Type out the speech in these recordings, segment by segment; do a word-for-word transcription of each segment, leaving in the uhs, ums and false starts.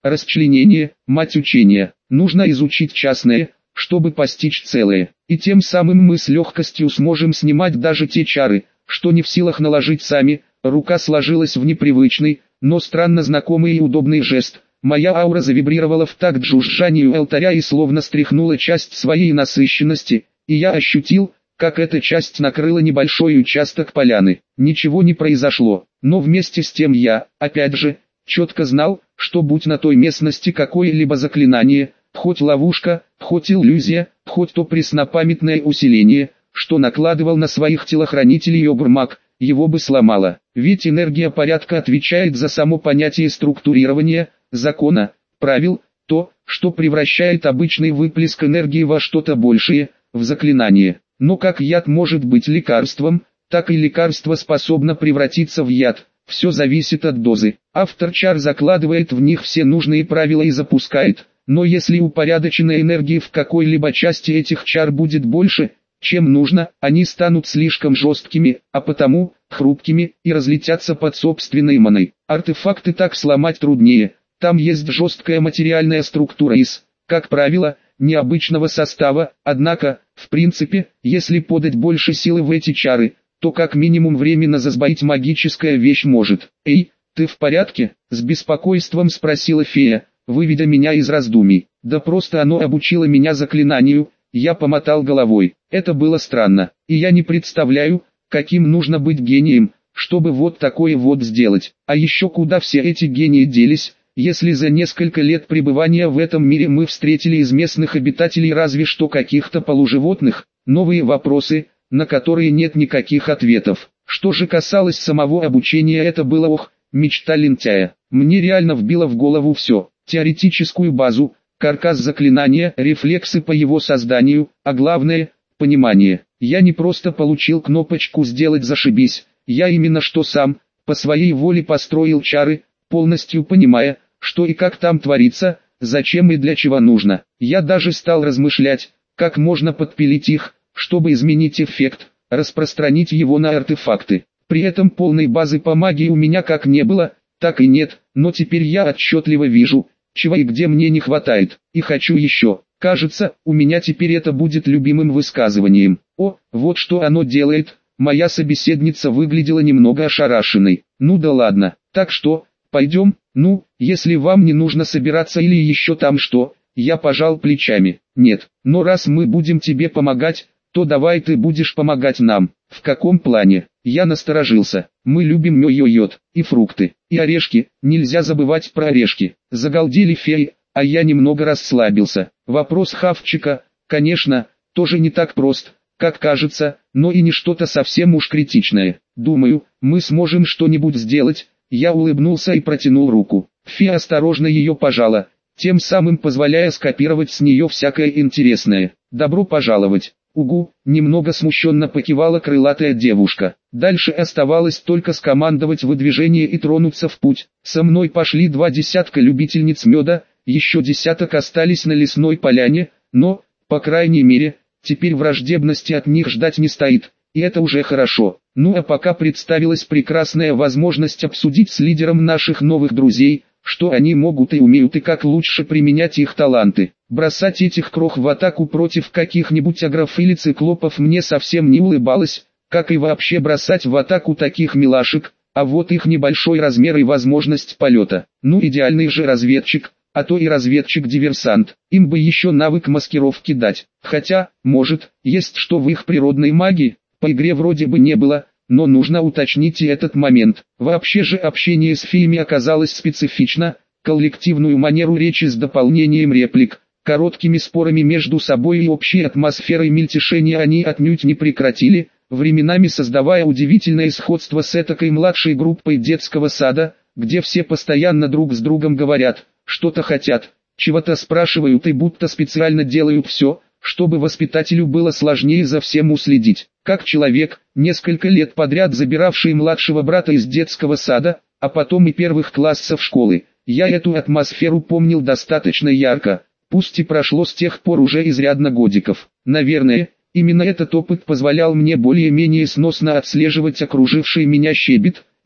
расчленение, мать учения. Нужно изучить частное, чтобы постичь целое, и тем самым мы с легкостью сможем снимать даже те чары, что не в силах наложить сами. Рука сложилась в непривычный, но странно знакомый и удобный жест. Моя аура завибрировала в такт жужжанию алтаря и словно стряхнула часть своей насыщенности, и я ощутил, как эта часть накрыла небольшой участок поляны. Ничего не произошло, но вместе с тем я, опять же, четко знал, что будь на той местности какое-либо заклинание, хоть ловушка, хоть иллюзия, хоть то преснопамятное усиление, что накладывал на своих телохранителей Обрмак, его бы сломало. Ведь энергия порядка отвечает за само понятие структурирования, закона, правил, то, что превращает обычный выплеск энергии во что-то большее, в заклинание. Но как яд может быть лекарством, так и лекарство способно превратиться в яд. Все зависит от дозы. Автор чар закладывает в них все нужные правила и запускает. Но если упорядоченной энергии в какой-либо части этих чар будет больше, чем нужно, они станут слишком жесткими, а потому, хрупкими, и разлетятся под собственной маной. Артефакты так сломать труднее, там есть жесткая материальная структура из, как правило, необычного состава, однако, в принципе, если подать больше силы в эти чары, то как минимум временно засбоить магическая вещь может. «Эй, ты в порядке?» — с беспокойством спросила фея, выведя меня из раздумий. «Да просто оно обучило меня заклинанию». Я помотал головой. Это было странно, и я не представляю, каким нужно быть гением, чтобы вот такое вот сделать. А еще куда все эти гении делись, если за несколько лет пребывания в этом мире мы встретили из местных обитателей разве что каких-то полуживотных, новые вопросы, на которые нет никаких ответов. Что же касалось самого обучения, это было ох, мечта лентяя. Мне реально вбило в голову все, теоретическую базу, каркас заклинания, рефлексы по его созданию, а главное – понимание. Я не просто получил кнопочку «Сделать зашибись», я именно что сам, по своей воле построил чары, полностью понимая, что и как там творится, зачем и для чего нужно. Я даже стал размышлять, как можно подпилить их, чтобы изменить эффект, распространить его на артефакты. При этом полной базы по магии у меня как не было, так и нет, но теперь я отчетливо вижу, чего и где мне не хватает, и хочу еще. Кажется, у меня теперь это будет любимым высказыванием. О, вот что оно делает. Моя собеседница выглядела немного ошарашенной. Ну да ладно, так что, пойдем? Ну, если вам не нужно собираться или еще там что, я пожал плечами. Нет, но раз мы будем тебе помогать, то давай ты будешь помогать нам. В каком плане? Я насторожился. Мы любим йо-йо-йод, и фрукты, и орешки, нельзя забывать про орешки. Загалдели феи, а я немного расслабился. Вопрос хавчика, конечно, тоже не так прост, как кажется, но и не что-то совсем уж критичное. Думаю, мы сможем что-нибудь сделать. Я улыбнулся и протянул руку. Фея осторожно ее пожала, тем самым позволяя скопировать с нее всякое интересное. Добро пожаловать. Угу, немного смущенно покивала крылатая девушка. Дальше оставалось только скомандовать выдвижение и тронуться в путь. Со мной пошли два десятка любительниц меда, еще десяток остались на лесной поляне, но, по крайней мере, теперь враждебности от них ждать не стоит, и это уже хорошо. Ну а пока представилась прекрасная возможность обсудить с лидером наших новых друзей, что они могут и умеют и как лучше применять их таланты. Бросать этих крох в атаку против каких-нибудь агров или циклопов мне совсем не улыбалось, как и вообще бросать в атаку таких милашек, а вот их небольшой размер и возможность полета. Ну идеальный же разведчик, а то и разведчик-диверсант, им бы еще навык маскировки дать. Хотя, может, есть что в их природной магии, по игре вроде бы не было, но нужно уточнить и этот момент. Вообще же общение с феями оказалось специфично, коллективную манеру речи с дополнением реплик, короткими спорами между собой и общей атмосферой мельтешения они отнюдь не прекратили, временами создавая удивительное сходство с этакой младшей группой детского сада, где все постоянно друг с другом говорят, что-то хотят, чего-то спрашивают и будто специально делают все, чтобы воспитателю было сложнее за всем уследить. Как человек, несколько лет подряд забиравший младшего брата из детского сада, а потом и первых классов школы, я эту атмосферу помнил достаточно ярко, пусть и прошло с тех пор уже изрядно годиков. Наверное, именно этот опыт позволял мне более-менее сносно отслеживать окруживший меня щебет,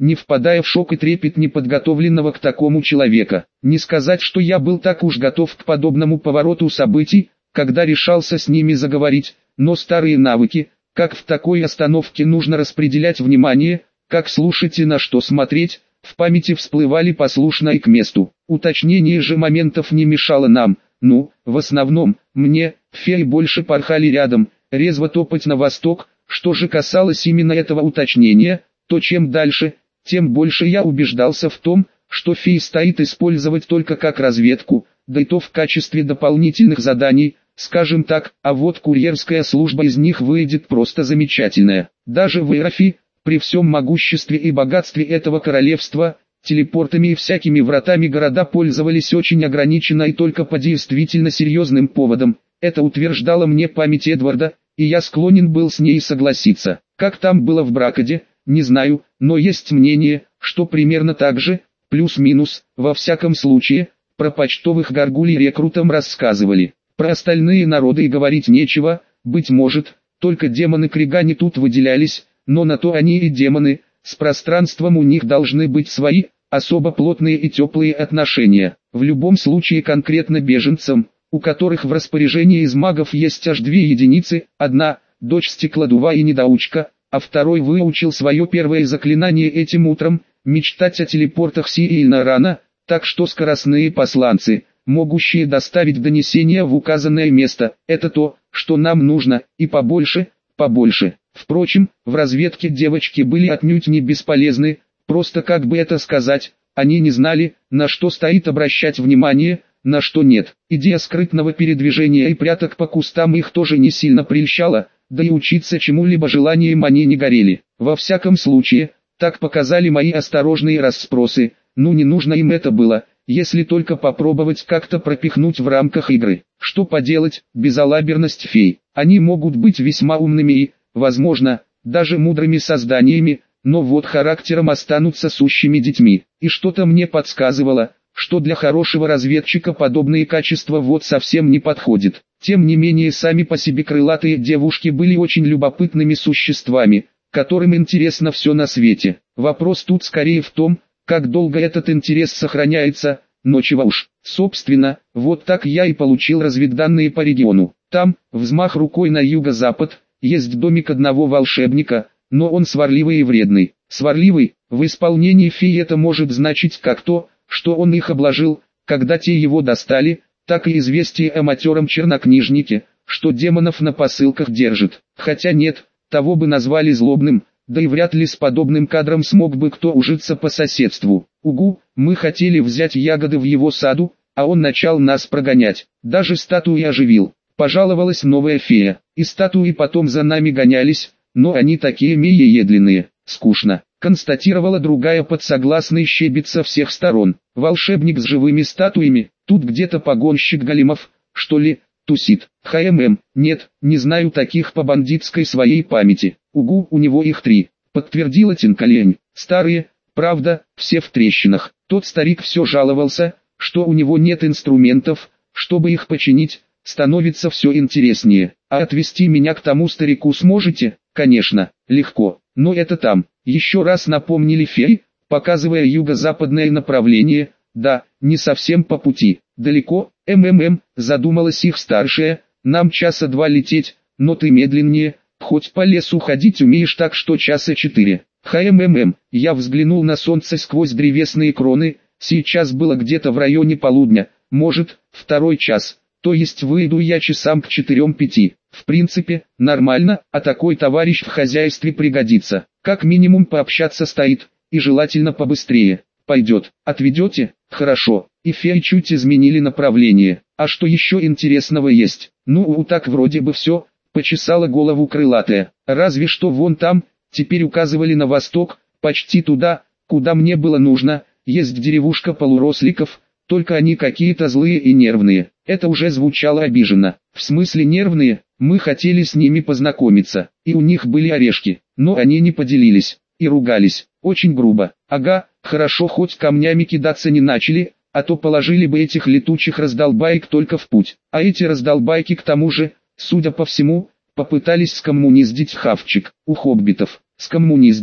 не впадая в шок и трепет неподготовленного к такому человека. Не сказать, что я был так уж готов к подобному повороту событий, когда решался с ними заговорить, но старые навыки, как в такой остановке нужно распределять внимание, как слушать и на что смотреть, в памяти всплывали послушно и к месту. Уточнение же моментов не мешало нам, ну, в основном, мне, феи больше порхали рядом, резво топать на восток. Что же касалось именно этого уточнения, то чем дальше, тем больше я убеждался в том, что феи стоит использовать только как разведку, да и то в качестве дополнительных заданий, скажем так, а вот курьерская служба из них выйдет просто замечательная. Даже в Иерофи, при всем могуществе и богатстве этого королевства, телепортами и всякими вратами города пользовались очень ограниченно и только по действительно серьезным поводам. Это утверждала мне память Эдварда, и я склонен был с ней согласиться. Как там было в Бракоде, не знаю, но есть мнение, что примерно так же, плюс-минус, во всяком случае, про почтовых горгулей рекрутам рассказывали. Про остальные народы и говорить нечего, быть может, только демоны Кригани тут выделялись, но на то они и демоны, с пространством у них должны быть свои, особо плотные и теплые отношения. В любом случае конкретно беженцам, у которых в распоряжении из магов есть аж две единицы, одна, дочь стеклодува и недоучка, а второй выучил свое первое заклинание этим утром, мечтать о телепортах сильно рано, так что скоростные посланцы, могущие доставить донесение в указанное место, это то, что нам нужно, и побольше, побольше. Впрочем, в разведке девочки были отнюдь не бесполезны, просто как бы это сказать, они не знали, на что стоит обращать внимание, на что нет. Идея скрытного передвижения и пряток по кустам их тоже не сильно прельщала, да и учиться чему-либо желанием они не горели. Во всяком случае, так показали мои осторожные расспросы, ну не нужно им это было, если только попробовать как-то пропихнуть в рамках игры. Что поделать, безалаберность фей. Они могут быть весьма умными и, возможно, даже мудрыми созданиями, но вот характером останутся сущими детьми. И что-то мне подсказывало, что для хорошего разведчика подобные качества вот совсем не подходят. Тем не менее сами по себе крылатые девушки были очень любопытными существами, которым интересно все на свете. Вопрос тут скорее в том, как долго этот интерес сохраняется, но чего уж. Собственно, вот так я и получил разведданные по региону. Там, взмах рукой на юго-запад, есть домик одного волшебника, но он сварливый и вредный. Сварливый, в исполнении феи это может значить как то, что он их обложил, когда те его достали, так и известие о матером чернокнижнике, что демонов на посылках держит. Хотя нет, того бы назвали злобным, да и вряд ли с подобным кадром смог бы кто ужиться по соседству. Угу, мы хотели взять ягоды в его саду, а он начал нас прогонять. Даже статуи оживил. Пожаловалась новая фея, и статуи потом за нами гонялись, но они такие мееедленные, скучно. Констатировала другая под согласный щебет со всех сторон. Волшебник с живыми статуями, тут где-то погонщик големов, что ли, тусит. ХММ, нет, не знаю таких по бандитской своей памяти. Угу, у него их три, подтвердила Тинкалень. Старые, правда, все в трещинах. Тот старик все жаловался, что у него нет инструментов, чтобы их починить, становится все интереснее. А отвезти меня к тому старику сможете? Конечно, легко, но это там. Еще раз напомнили феи, показывая юго-западное направление. Да, не совсем по пути. Далеко, МММ, задумалась их старшая, нам часа два лететь, но ты медленнее, хоть по лесу ходить умеешь, так что часа четыре. ХМММ, я взглянул на солнце сквозь древесные кроны, сейчас было где-то в районе полудня, может, второй час, то есть выйду я часам к четырем-пяти. В принципе, нормально, а такой товарищ в хозяйстве пригодится. Как минимум пообщаться стоит, и желательно побыстрее. Пойдет, отведете? Хорошо. И феи чуть изменили направление. А что еще интересного есть? Ну у так вроде бы все, почесала голову крылатая. Разве что вон там, теперь указывали на восток, почти туда, куда мне было нужно, есть деревушка полуросликов, только они какие-то злые и нервные. Это уже звучало обиженно. В смысле нервные? Мы хотели с ними познакомиться, и у них были орешки, но они не поделились, и ругались, очень грубо. Ага, хорошо хоть камнями кидаться не начали, а то положили бы этих летучих раздолбаек только в путь. А эти раздолбайки к тому же, судя по всему, попытались скоммуниздить хавчик. У хоббитов, скоммуниздить.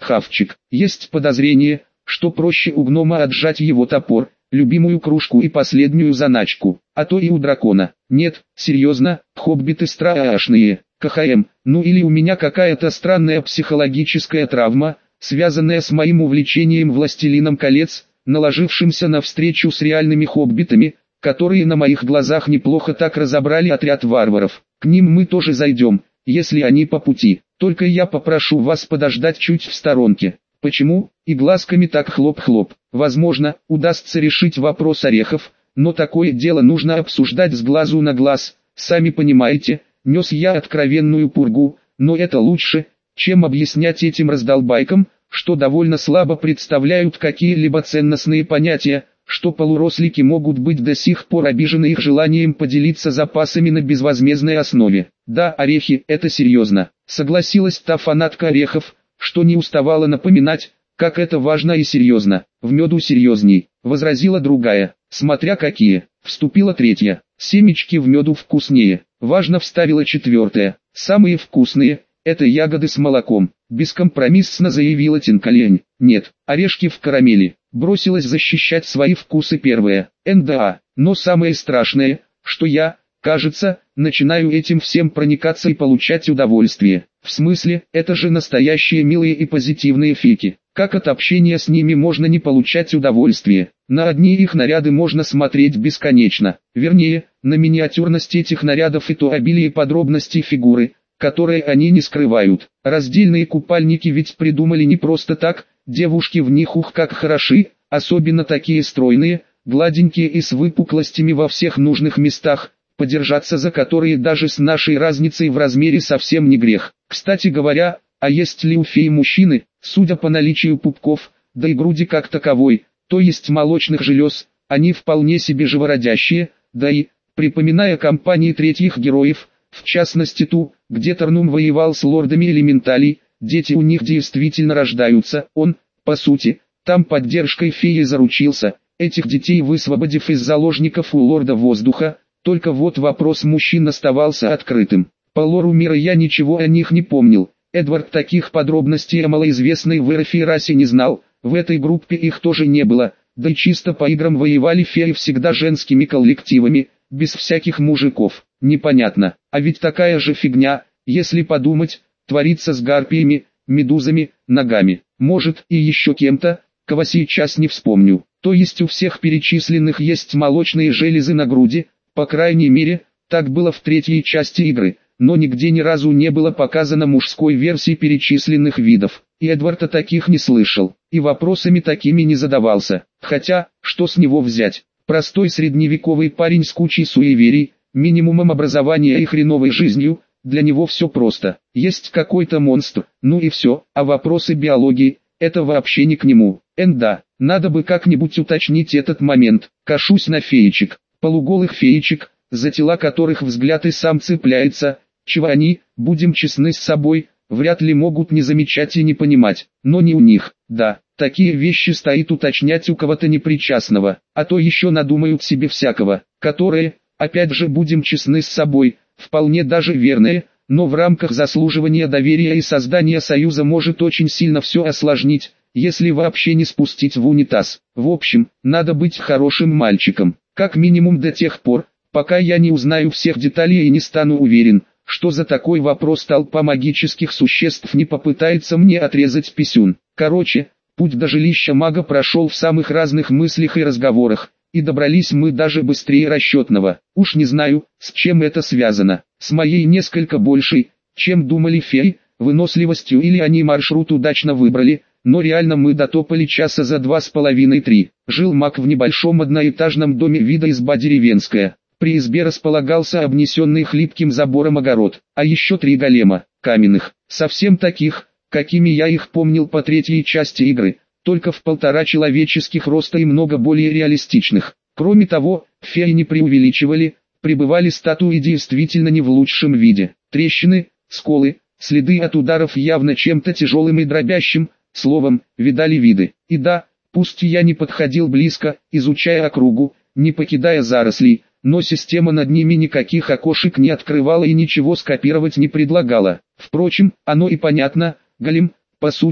Хавчик. Есть подозрение, что проще у гнома отжать его топор, любимую кружку и последнюю заначку, а то и у дракона. Нет, серьезно, хоббиты страшные. КХМ, ну или у меня какая-то странная психологическая травма, связанная с моим увлечением «Властелином колец», наложившимся на встречу с реальными хоббитами, которые на моих глазах неплохо так разобрали отряд варваров. К ним мы тоже зайдем, если они по пути. Только я попрошу вас подождать чуть в сторонке. Почему? И глазками так хлоп-хлоп. Возможно, удастся решить вопрос орехов, но такое дело нужно обсуждать с глазу на глаз. Сами понимаете, нес я откровенную пургу, но это лучше, чем объяснять этим раздолбайкам, что довольно слабо представляют какие-либо ценностные понятия, что полурослики могут быть до сих пор обижены их желанием поделиться запасами на безвозмездной основе. Да, орехи, это серьезно, согласилась та фанатка орехов, что не уставала напоминать, как это важно и серьезно. В меду серьезней, возразила другая, смотря какие. Вступила третья, семечки в меду вкуснее. Важно, вставила четвертая, самые вкусные – это ягоды с молоком. Бескомпромиссно заявила Тинкалень. Нет, орешки в карамели. Бросилась защищать свои вкусы первая. эн дэ а. Но самое страшное, что я, кажется, начинаю этим всем проникаться и получать удовольствие. В смысле, это же настоящие милые и позитивные фики. Как от общения с ними можно не получать удовольствие? На одни их наряды можно смотреть бесконечно. Вернее, на миниатюрность этих нарядов и то обилие подробностей фигуры, которые они не скрывают. Раздельные купальники ведь придумали не просто так, девушки в них ух как хороши, особенно такие стройные, гладенькие и с выпуклостями во всех нужных местах, подержаться за которые даже с нашей разницей в размере совсем не грех. Кстати говоря, а есть ли у феи мужчины, судя по наличию пупков, да и груди как таковой, то есть молочных желез, они вполне себе живородящие, да и, припоминая компании третьих героев, в частности ту, где Торнум воевал с лордами элементалей, дети у них действительно рождаются, он, по сути, там поддержкой феи заручился, этих детей высвободив из заложников у лорда воздуха, только вот вопрос мужчин оставался открытым. По лору мира я ничего о них не помнил, Эдвард таких подробностей о малоизвестной в Эрфе расе не знал, в этой группе их тоже не было, да и чисто по играм воевали феи всегда женскими коллективами, без всяких мужиков. Непонятно, а ведь такая же фигня, если подумать, творится с гарпиями, медузами, ногами, может и еще кем-то, кого сейчас не вспомню. То есть у всех перечисленных есть молочные железы на груди, по крайней мере, так было в третьей части игры, но нигде ни разу не было показано мужской версии перечисленных видов. И Эдвард о таких не слышал, и вопросами такими не задавался, хотя, что с него взять? Простой средневековый парень с кучей суеверий, минимумом образования и хреновой жизнью, для него все просто. Есть какой-то монстр, ну и все, а вопросы биологии, это вообще не к нему. Эн да, надо бы как-нибудь уточнить этот момент. Кашусь на феечек, полуголых феечек, за тела которых взгляд и сам цепляется, чего они, будем честны с собой, вряд ли могут не замечать и не понимать, но не у них, да. Такие вещи стоит уточнять у кого-то непричастного, а то еще надумают себе всякого, которые, опять же будем честны с собой, вполне даже верные, но в рамках заслуживания доверия и создания союза может очень сильно все осложнить, если вообще не спустить в унитаз. В общем, надо быть хорошим мальчиком, как минимум до тех пор, пока я не узнаю всех деталей и не стану уверен, что за такой вопрос толпа магических существ не попытается мне отрезать писюн. Короче, путь до жилища мага прошел в самых разных мыслях и разговорах, и добрались мы даже быстрее расчетного. Уж не знаю, с чем это связано, с моей несколько большей, чем думали феи, выносливостью или они маршрут удачно выбрали, но реально мы дотопали часа за два с половиной-три. Жил маг в небольшом одноэтажном доме вида изба деревенская. При избе располагался обнесенный хлипким забором огород, а еще три голема, каменных, совсем таких, какими я их помнил по третьей части игры, только в полтора человеческих роста и много более реалистичных. Кроме того, феи не преувеличивали, пребывали статуи действительно не в лучшем виде. Трещины, сколы, следы от ударов явно чем-то тяжелым и дробящим, словом, видали виды. И да, пусть я не подходил близко, изучая округу, не покидая зарослей, но система над ними никаких окошек не открывала и ничего скопировать не предлагала. Впрочем, оно и понятно, голем, по сути,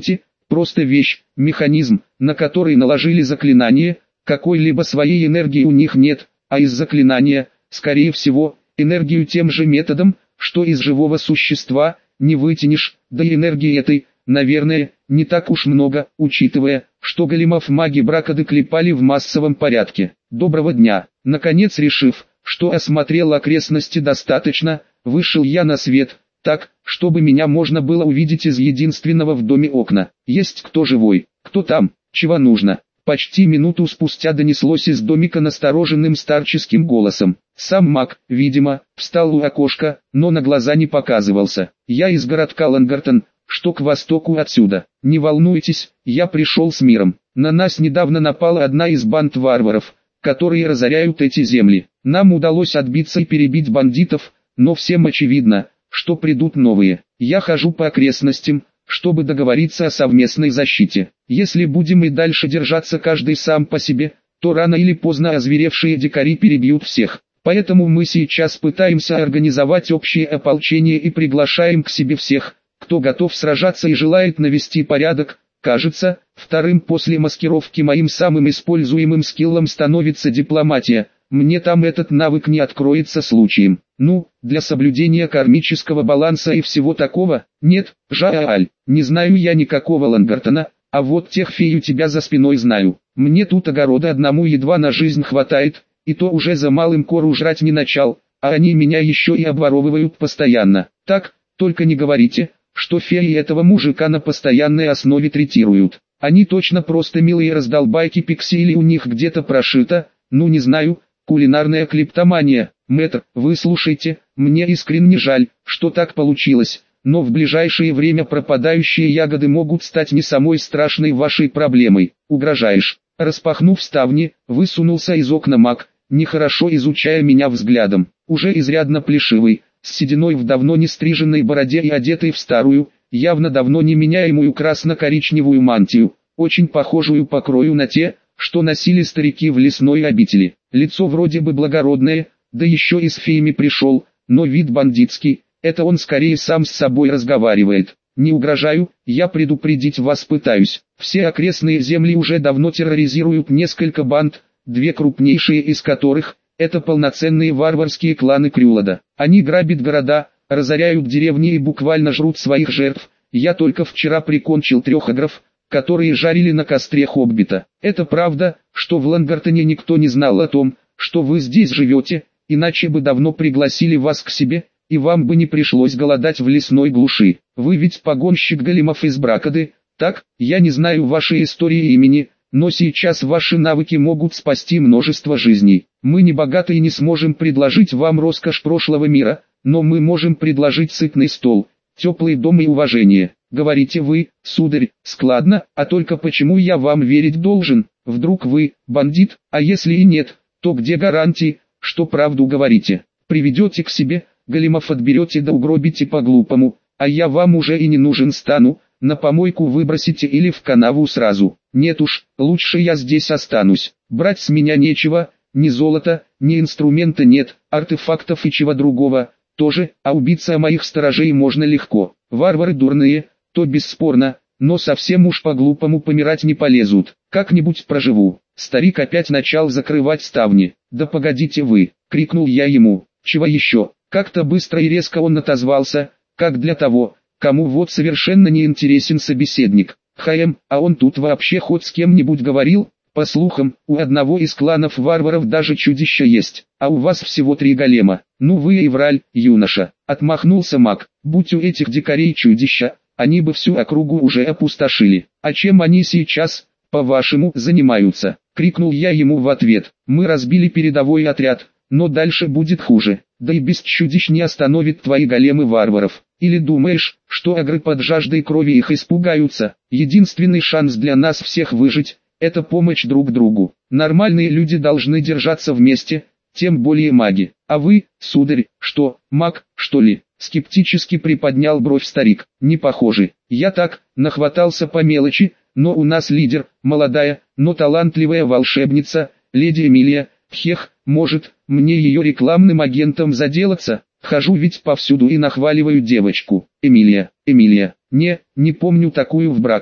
просто вещь, механизм, на который наложили заклинание, какой-либо своей энергии у них нет, а из заклинания, скорее всего, энергию тем же методом, что из живого существа, не вытянешь, да и энергии этой, наверное, не так уж много, учитывая, что големов маги Бракады клепали в массовом порядке. Доброго дня. Наконец решив, что осмотрел окрестности достаточно, вышел я на свет, так, чтобы меня можно было увидеть из единственного в доме окна. Есть кто живой? Кто там? Чего нужно? Почти минуту спустя донеслось из домика настороженным старческим голосом. Сам маг, видимо, встал у окошка, но на глаза не показывался. Я из городка Лангартон, что к востоку отсюда. Не волнуйтесь, я пришел с миром. На нас недавно напала одна из банд варваров, которые разоряют эти земли. Нам удалось отбиться и перебить бандитов, но всем очевидно, что придут новые. Я хожу по окрестностям, чтобы договориться о совместной защите. Если будем и дальше держаться каждый сам по себе, то рано или поздно озверевшие дикари перебьют всех. Поэтому мы сейчас пытаемся организовать общее ополчение и приглашаем к себе всех, кто готов сражаться и желает навести порядок. Кажется, вторым после маскировки моим самым используемым скиллом становится дипломатия. Мне там этот навык не откроется случаем. Ну, для соблюдения кармического баланса и всего такого, нет, жаль, не знаю я никакого Лангартона, а вот тех фей у тебя за спиной знаю. Мне тут огорода одному едва на жизнь хватает, и то уже за малым кору жрать не начал, а они меня еще и обворовывают постоянно. Так, только не говорите, что феи этого мужика на постоянной основе третируют. Они точно просто милые раздолбайки пикси или у них где-то прошито, ну не знаю, кулинарная клептомания. Мэтр, вы слушайте, мне искренне жаль, что так получилось, но в ближайшее время пропадающие ягоды могут стать не самой страшной вашей проблемой. Угрожаешь. Распахнув ставни, высунулся из окна маг, нехорошо изучая меня взглядом. Уже изрядно плешивый, с сединой в давно не стриженной бороде и одетый в старую, явно давно не меняемую красно-коричневую мантию, очень похожую по крою на те, что носили старики в лесной обители. Лицо вроде бы благородное, да еще и с феями пришел, но вид бандитский, это он скорее сам с собой разговаривает. Не угрожаю, я предупредить вас пытаюсь. Все окрестные земли уже давно терроризируют несколько банд, две крупнейшие из которых – это полноценные варварские кланы Крюлада. Они грабят города, разоряют деревни и буквально жрут своих жертв. Я только вчера прикончил трех агров, которые жарили на костре хоббита. Это правда, что в Лангартоне никто не знал о том, что вы здесь живете, иначе бы давно пригласили вас к себе, и вам бы не пришлось голодать в лесной глуши. Вы ведь погонщик големов из Бракады, так? Я не знаю вашей истории и имени, но сейчас ваши навыки могут спасти множество жизней. Мы не богаты и не сможем предложить вам роскошь прошлого мира, но мы можем предложить сытный стол, теплый дом и уважение. Говорите вы, сударь, складно, а только почему я вам верить должен? Вдруг вы, бандит, а если и нет, то где гарантии, что правду говорите? Приведете к себе, големов отберете да угробите по-глупому, а я вам уже и не нужен стану, на помойку выбросите или в канаву сразу. Нет уж, лучше я здесь останусь. Брать с меня нечего, ни золота, ни инструмента нет, артефактов и чего другого тоже, а убиться моих сторожей можно легко. Варвары дурные, то бесспорно, но совсем уж по-глупому помирать не полезут. Как-нибудь проживу. Старик опять начал закрывать ставни. «Да погодите вы!» — крикнул я ему. «Чего еще?» Как-то быстро и резко он отозвался, как для того, кому вот совершенно не интересен собеседник. «Хаем, а он тут вообще хоть с кем-нибудь говорил?» По слухам, у одного из кланов варваров даже чудище есть, а у вас всего три голема. Ну вы и враль, юноша, отмахнулся маг. Будь у этих дикарей чудища, они бы всю округу уже опустошили. А чем они сейчас, по-вашему, занимаются? Крикнул я ему в ответ. Мы разбили передовой отряд, но дальше будет хуже. Да и без чудищ не остановит твои големы варваров. Или думаешь, что агры под жаждой крови их испугаются? Единственный шанс для нас всех выжить – это помощь друг другу. Нормальные люди должны держаться вместе, тем более маги. А вы, сударь, что, маг, что ли? Скептически приподнял бровь старик. Не похоже. Я так, нахватался по мелочи, но у нас лидер, молодая, но талантливая волшебница, леди Эмилия. Хех, может, мне ее рекламным агентом заделаться? Хожу ведь повсюду и нахваливаю девочку. Эмилия, Эмилия. Не, не помню такую в Бракаде.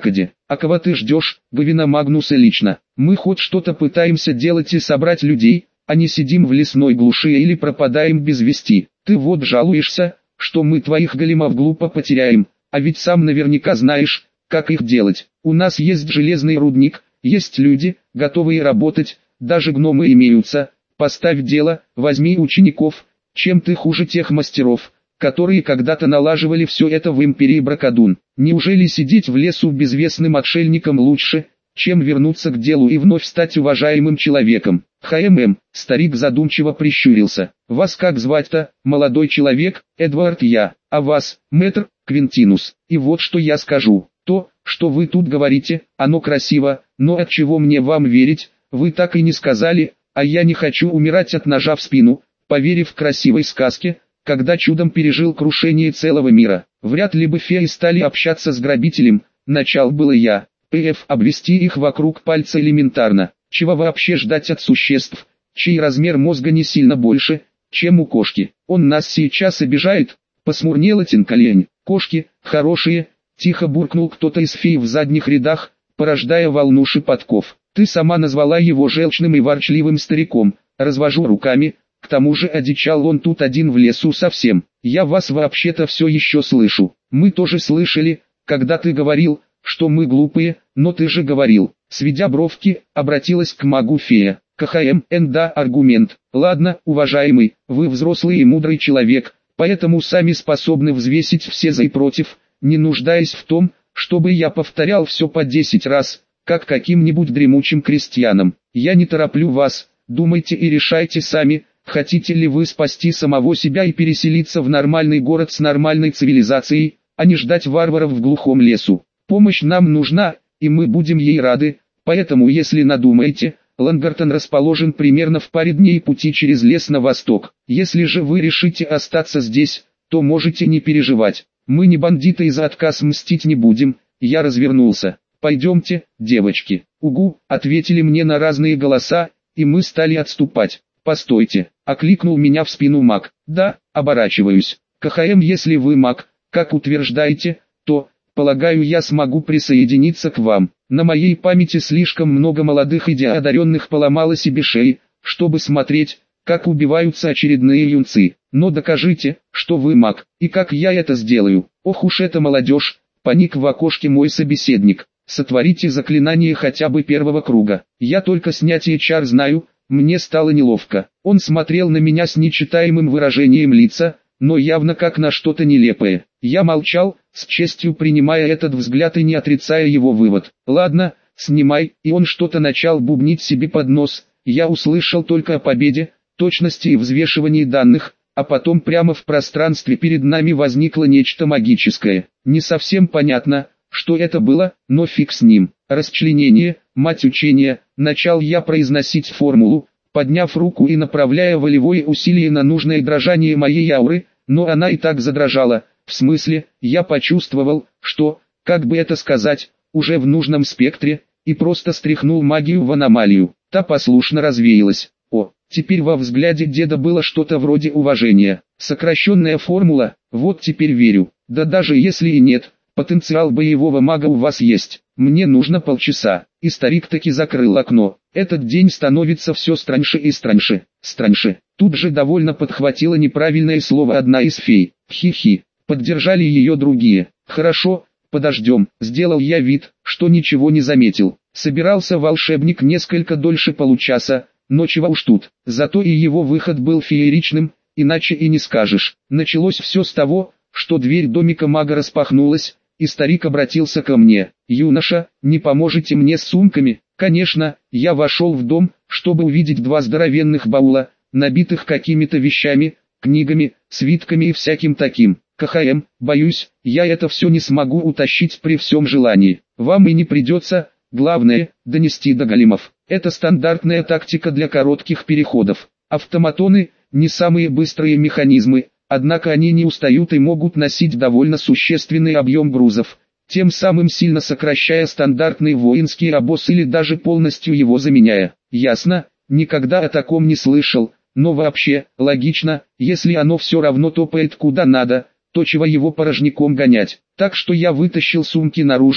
А кого ты ждешь, Гавина Магнуса лично? Мы хоть что-то пытаемся делать и собрать людей, а не сидим в лесной глуши или пропадаем без вести. Ты вот жалуешься, что мы твоих големов глупо потеряем, а ведь сам наверняка знаешь, как их делать. У нас есть железный рудник, есть люди, готовые работать, даже гномы имеются. Поставь дело, возьми учеников, чем ты хуже тех мастеров, которые когда-то налаживали все это в империи Бракадун. Неужели сидеть в лесу безвестным отшельником лучше, чем вернуться к делу и вновь стать уважаемым человеком? ХММ, старик задумчиво прищурился. Вас как звать-то, молодой человек? Эдвард я, а вас, мэтр, Квинтинус. И вот что я скажу. То, что вы тут говорите, оно красиво, но от чего мне вам верить, вы так и не сказали, а я не хочу умирать от ножа в спину, поверив красивой сказке, когда чудом пережил крушение целого мира. Вряд ли бы феи стали общаться с грабителем, начал было я. ПФ обвести их вокруг пальца элементарно. Чего вообще ждать от существ, чей размер мозга не сильно больше, чем у кошки? Он нас сейчас обижает, посмурнела Тинколень. Кошки, хорошие, тихо буркнул кто-то из фей в задних рядах, порождая волну шепотков. Ты сама назвала его желчным и ворчливым стариком, развожу руками, к тому же одичал он тут один в лесу совсем. Я вас вообще-то все еще слышу. Мы тоже слышали, когда ты говорил, что мы глупые, но ты же говорил. Сведя бровки, обратилась к магу фея. КХМ, да, аргумент. Ладно, уважаемый, вы взрослый и мудрый человек, поэтому сами способны взвесить все за и против, не нуждаясь в том, чтобы я повторял все по десять раз, как каким-нибудь дремучим крестьянам. Я не тороплю вас, думайте и решайте сами, хотите ли вы спасти самого себя и переселиться в нормальный город с нормальной цивилизацией, а не ждать варваров в глухом лесу. Помощь нам нужна, и мы будем ей рады, поэтому если надумаете, Лангартон расположен примерно в паре дней пути через лес на восток. Если же вы решите остаться здесь, то можете не переживать. Мы не бандиты и за отказ мстить не будем. Я развернулся. Пойдемте, девочки. Угу, ответили мне на разные голоса, и мы стали отступать. Постойте, окликнул меня в спину маг. Да, оборачиваюсь. КХМ, если вы маг, как утверждаете, то, полагаю, я смогу присоединиться к вам. На моей памяти слишком много молодых и одаренных поломало себе шеи, чтобы смотреть, как убиваются очередные юнцы. Но докажите, что вы маг, и как я это сделаю. Ох уж эта молодежь, паник в окошке мой собеседник. Сотворите заклинание хотя бы первого круга. Я только снятие чар знаю, мне стало неловко. Он смотрел на меня с нечитаемым выражением лица, но явно как на что-то нелепое. Я молчал, с честью принимая этот взгляд и не отрицая его вывод. Ладно, снимай, и он что-то начал бубнить себе под нос. Я услышал только о победе, точности и взвешивании данных, а потом прямо в пространстве перед нами возникло нечто магическое. Не совсем понятно, что это было, но фиг с ним. Расчленение, мать учения, начал я произносить формулу, подняв руку и направляя волевое усилие на нужное дрожание моей ауры, но она и так задрожала. В смысле, я почувствовал, что, как бы это сказать, уже в нужном спектре, и просто стряхнул магию в аномалию. Та послушно развеялась. О, теперь во взгляде деда было что-то вроде уважения. Сокращенная формула, вот теперь верю. Да даже если и нет, потенциал боевого мага у вас есть. Мне нужно полчаса. И старик таки закрыл окно. Этот день становится все страньше и страньше. Страньше. Тут же довольно подхватила неправильное слово одна из фей. Хи-хи. Поддержали ее другие. Хорошо, подождем. Сделал я вид, что ничего не заметил. Собирался волшебник несколько дольше получаса, но чего уж тут. Зато и его выход был фееричным, иначе и не скажешь. Началось все с того, что дверь домика мага распахнулась, и старик обратился ко мне. «Юноша, не поможете мне с сумками?» Конечно, я вошел в дом, чтобы увидеть два здоровенных баула, набитых какими-то вещами, книгами, свитками и всяким таким. КХМ, боюсь, я это все не смогу утащить при всем желании. Вам и не придется, главное, донести до големов. Это стандартная тактика для коротких переходов. Автоматоны, не самые быстрые механизмы, однако они не устают и могут носить довольно существенный объем грузов, тем самым сильно сокращая стандартный воинский обоз или даже полностью его заменяя. Ясно, никогда о таком не слышал, но вообще, логично, если оно все равно топает куда надо, то чего его порожняком гонять. Так что я вытащил сумки наружу,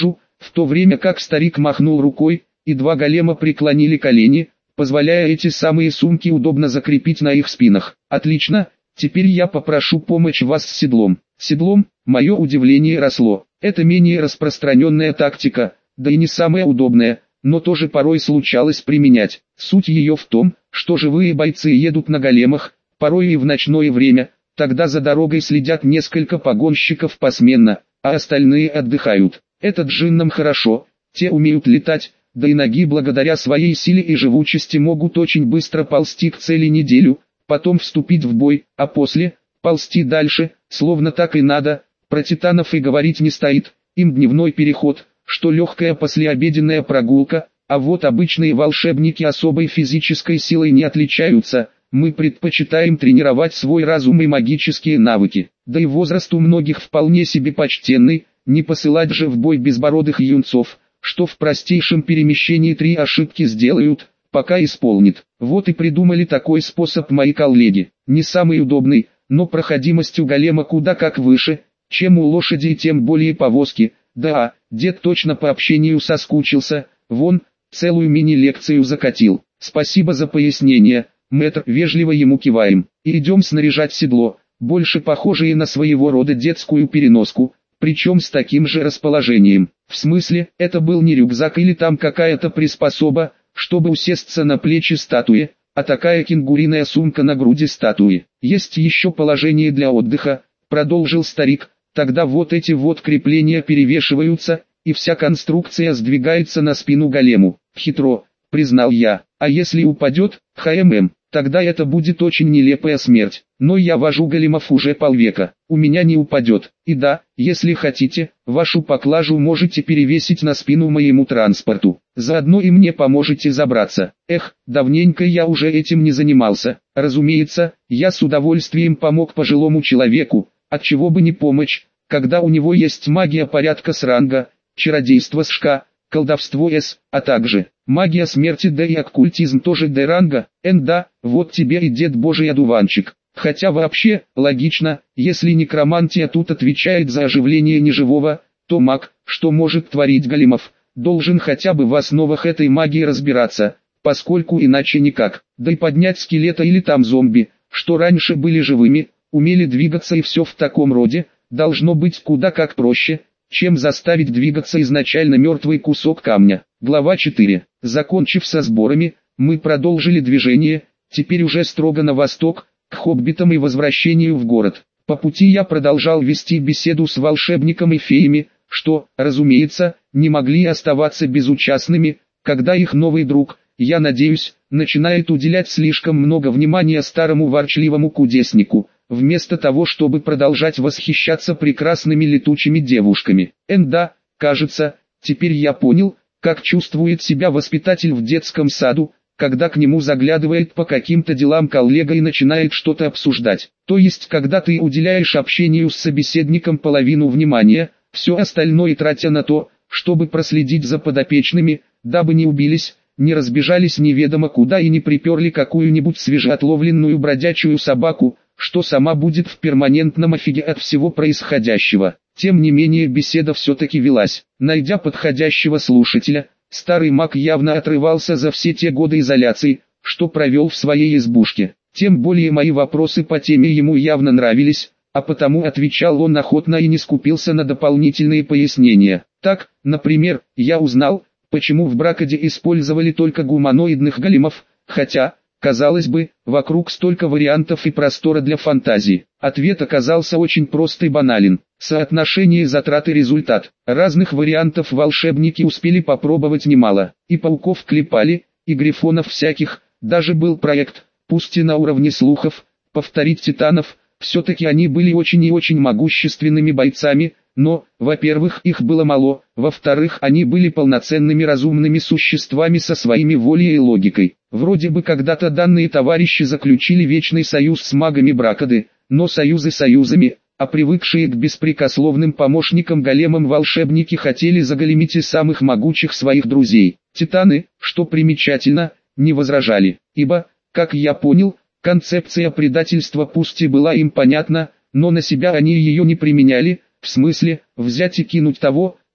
в то время как старик махнул рукой, и два голема преклонили колени, позволяя эти самые сумки удобно закрепить на их спинах. Отлично, теперь я попрошу помочь вас с седлом. Седлом, мое удивление росло. Это менее распространенная тактика, да и не самая удобная, но тоже порой случалось применять. Суть ее в том, что живые бойцы едут на големах, порой и в ночное время, тогда за дорогой следят несколько погонщиков посменно, а остальные отдыхают. Это джиннам хорошо, те умеют летать, да и ноги благодаря своей силе и живучести могут очень быстро ползти к цели неделю, потом вступить в бой, а после, ползти дальше, словно так и надо. Про титанов и говорить не стоит, им дневной переход, что легкая послеобеденная прогулка, а вот обычные волшебники особой физической силой не отличаются. Мы предпочитаем тренировать свой разум и магические навыки, да и возраст у многих вполне себе почтенный, не посылать же в бой безбородых юнцов, что в простейшем перемещении три ошибки сделают, пока исполнит. Вот и придумали такой способ мои коллеги, не самый удобный, но проходимость у голема куда как выше, чем у лошади и тем более повозки. Да, дед точно по общению соскучился, вон, целую мини-лекцию закатил. Спасибо за пояснение, мэтр, вежливо ему киваем. И идем снаряжать седло, больше похожее на своего рода детскую переноску, причем с таким же расположением. В смысле, это был не рюкзак или там какая-то приспособа, чтобы усесться на плечи статуи, а такая кенгуриная сумка на груди статуи. Есть еще положение для отдыха, продолжил старик. Тогда вот эти вот крепления перевешиваются, и вся конструкция сдвигается на спину голему. Хитро, признал я. А если упадет, хмм, тогда это будет очень нелепая смерть. Но я вожу големов уже полвека, у меня не упадет. И да, если хотите, вашу поклажу можете перевесить на спину моему транспорту. Заодно и мне поможете забраться. Эх, давненько я уже этим не занимался. Разумеется, я с удовольствием помог пожилому человеку. Отчего бы не помочь, когда у него есть магия порядка с ранга, чародейство с шка, колдовство с, а также магия смерти да и оккультизм тоже Д ранга. Н да, вот тебе и дед божий одуванчик. Хотя вообще, логично, если некромантия тут отвечает за оживление неживого, то маг, что может творить големов, должен хотя бы в основах этой магии разбираться, поскольку иначе никак. Да и поднять скелета или там зомби, что раньше были живыми, умели двигаться и все в таком роде, должно быть куда как проще, чем заставить двигаться изначально мертвый кусок камня. Глава четыре. Закончив со сборами, мы продолжили движение, теперь уже строго на восток, к хоббитам и возвращению в город. По пути я продолжал вести беседу с волшебником и феями, что, разумеется, не могли оставаться безучастными, когда их новый друг, я надеюсь, начинает уделять слишком много внимания старому ворчливому кудеснику, вместо того, чтобы продолжать восхищаться прекрасными летучими девушками. Эн да, кажется, теперь я понял, как чувствует себя воспитатель в детском саду, когда к нему заглядывает по каким-то делам коллега и начинает что-то обсуждать. То есть, когда ты уделяешь общению с собеседником половину внимания, все остальное тратя на то, чтобы проследить за подопечными, дабы не убились, не разбежались неведомо куда и не приперли какую-нибудь свежеотловленную бродячую собаку, что сама будет в перманентном офиге от всего происходящего. Тем не менее беседа все-таки велась. Найдя подходящего слушателя, старый маг явно отрывался за все те годы изоляции, что провел в своей избушке. Тем более мои вопросы по теме ему явно нравились, а потому отвечал он охотно и не скупился на дополнительные пояснения. Так, например, я узнал, почему в Бракаде использовали только гуманоидных големов, хотя, казалось бы, вокруг столько вариантов и простора для фантазии. Ответ оказался очень прост и банален. Соотношение затрат и результат. Разных вариантов волшебники успели попробовать немало. И пауков клепали, и грифонов всяких. Даже был проект, пусть и на уровне слухов, повторить титанов. Все-таки они были очень и очень могущественными бойцами, но, во-первых, их было мало, во-вторых, они были полноценными разумными существами со своими волей и логикой. Вроде бы когда-то данные товарищи заключили вечный союз с магами Бракады, но союзы союзами, а привыкшие к беспрекословным помощникам-големам волшебники хотели заголемить и самых могучих своих друзей. Титаны, что примечательно, не возражали, ибо, как я понял, концепция предательства пусть и была им понятна, но на себя они ее не применяли, в смысле, взять и кинуть того,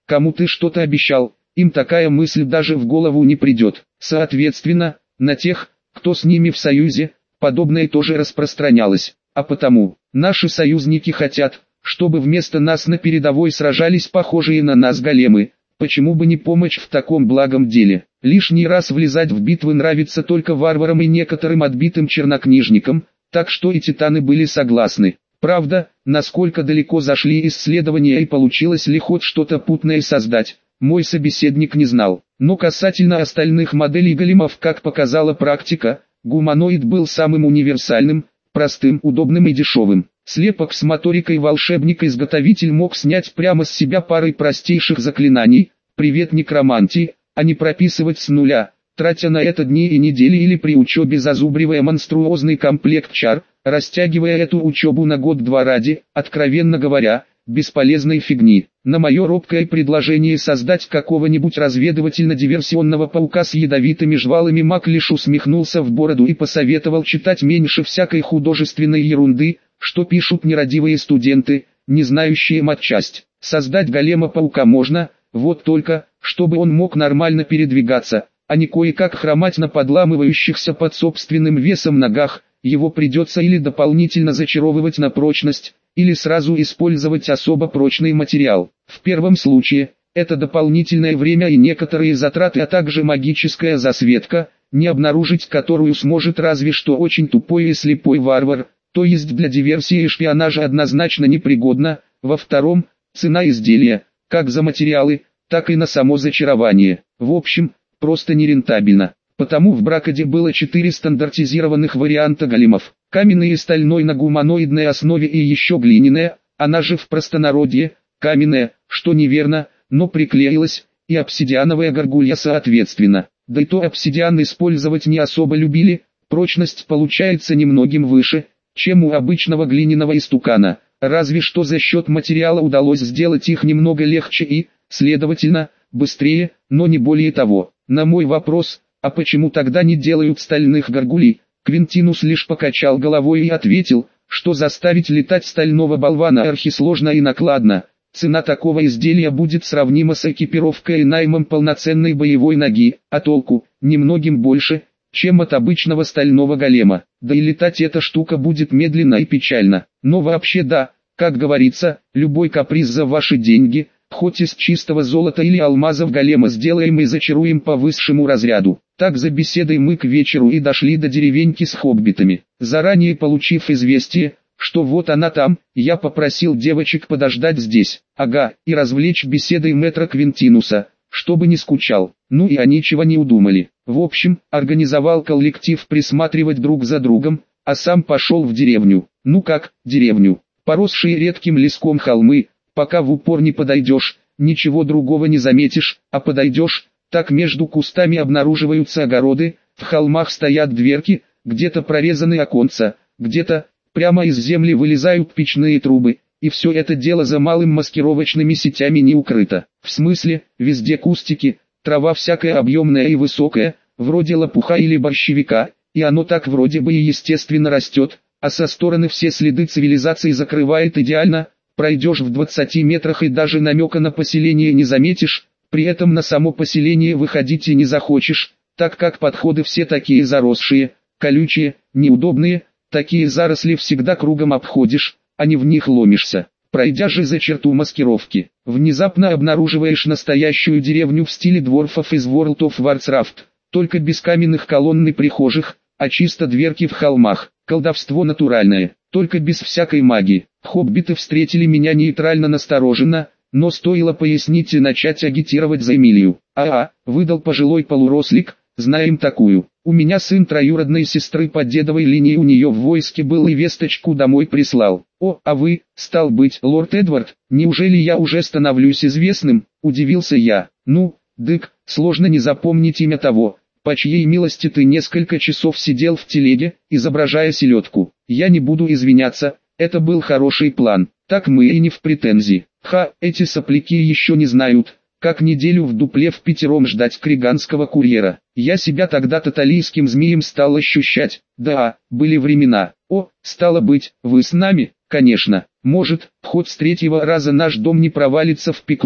кому ты что-то обещал, им такая мысль даже в голову не придет. Соответственно, на тех, кто с ними в союзе, подобное тоже распространялось. А потому, наши союзники хотят, чтобы вместо нас на передовой сражались похожие на нас големы. Почему бы не помочь в таком благом деле? Лишний раз влезать в битвы нравится только варварам и некоторым отбитым чернокнижникам, так что и титаны были согласны. Правда, насколько далеко зашли исследования и получилось ли хоть что-то путное создать, мой собеседник не знал. Но касательно остальных моделей големов, как показала практика, гуманоид был самым универсальным, простым, удобным и дешевым. Слепок с моторикой волшебник-изготовитель мог снять прямо с себя парой простейших заклинаний, «Привет некромантии», а не прописывать с нуля, тратя на это дни и недели или при учебе зазубривая монструозный комплект чар, растягивая эту учебу на год-два ради, откровенно говоря, бесполезной фигни. На мое робкое предложение создать какого-нибудь разведывательно-диверсионного паука с ядовитыми жвалами маг лишь усмехнулся в бороду и посоветовал читать меньше всякой художественной ерунды, что пишут нерадивые студенты, не знающие матчасть. Создать голема-паука можно, вот только, чтобы он мог нормально передвигаться, а не кое-как хромать на подламывающихся под собственным весом ногах, его придется или дополнительно зачаровывать на прочность, или сразу использовать особо прочный материал. В первом случае, это дополнительное время и некоторые затраты, а также магическая засветка, не обнаружить которую сможет разве что очень тупой и слепой варвар, то есть для диверсии и шпионажа однозначно непригодна. Во втором, цена изделия, как за материалы, так и на само зачарование. В общем, просто нерентабельно. Потому в Бракоде было четыре стандартизированных варианта големов. Каменный и стальной на гуманоидной основе и еще глиняная, она же в простонародье, каменная, что неверно, но приклеилась, и обсидиановая горгулья соответственно. Да и то обсидиан использовать не особо любили, прочность получается немногим выше, чем у обычного глиняного истукана, разве что за счет материала удалось сделать их немного легче и, следовательно, быстрее, но не более того. На мой вопрос, а почему тогда не делают стальных горгулей, Квинтинус лишь покачал головой и ответил, что заставить летать стального болвана архисложно и накладно. Цена такого изделия будет сравнима с экипировкой и наймом полноценной боевой ноги, а толку немногим больше, чем от обычного стального голема. Да и летать эта штука будет медленно и печально. Но вообще да, как говорится, любой каприз за ваши деньги, хоть из чистого золота или алмазов голема сделаем и зачаруем по высшему разряду. Так за беседой мы к вечеру и дошли до деревеньки с хоббитами. Заранее получив известие, что вот она там, я попросил девочек подождать здесь, ага, и развлечь беседой мэтра Квинтинуса, чтобы не скучал. Ну и они чего не удумали. В общем, организовал коллектив присматривать друг за другом, а сам пошел в деревню. Ну как, деревню, поросшие редким леском холмы, пока в упор не подойдешь, ничего другого не заметишь, а подойдешь, так между кустами обнаруживаются огороды, в холмах стоят дверки, где-то прорезаны оконца, где-то прямо из земли вылезают печные трубы, и все это дело за малым маскировочными сетями не укрыто. В смысле, везде кустики, трава всякая объемная и высокая, вроде лопуха или борщевика, и оно так вроде бы и естественно растет, а со стороны все следы цивилизации закрывает идеально, пройдешь в двадцати метрах и даже намека на поселение не заметишь, при этом на само поселение выходить и не захочешь, так как подходы все такие заросшие, колючие, неудобные, такие заросли всегда кругом обходишь, а не в них ломишься. Пройдя же за черту маскировки, внезапно обнаруживаешь настоящую деревню в стиле дворфов из World of Warcraft, только без каменных колонн и прихожих, а чисто дверки в холмах, колдовство натуральное, только без всякой магии. Хоббиты встретили меня нейтрально настороженно, но стоило пояснить и начать агитировать за Эмилию. «А-а», выдал пожилой полурослик, «знаем такую. У меня сын троюродной сестры по дедовой линии у нее в войске был и весточку домой прислал». «О, а вы, стал быть, лорд Эдвард, неужели я уже становлюсь известным?» – удивился я. «Ну, дык, сложно не запомнить имя того, по чьей милости ты несколько часов сидел в телеге, изображая селедку. Я не буду извиняться, это был хороший план, так мы и не в претензии. Ха, эти сопляки еще не знают, как неделю в дупле в пятером ждать криганского курьера. Я себя тогда таталийским змеем стал ощущать. Да, были времена. О, стало быть, вы с нами, конечно. Может, хоть с третьего раза наш дом не провалится в пекло.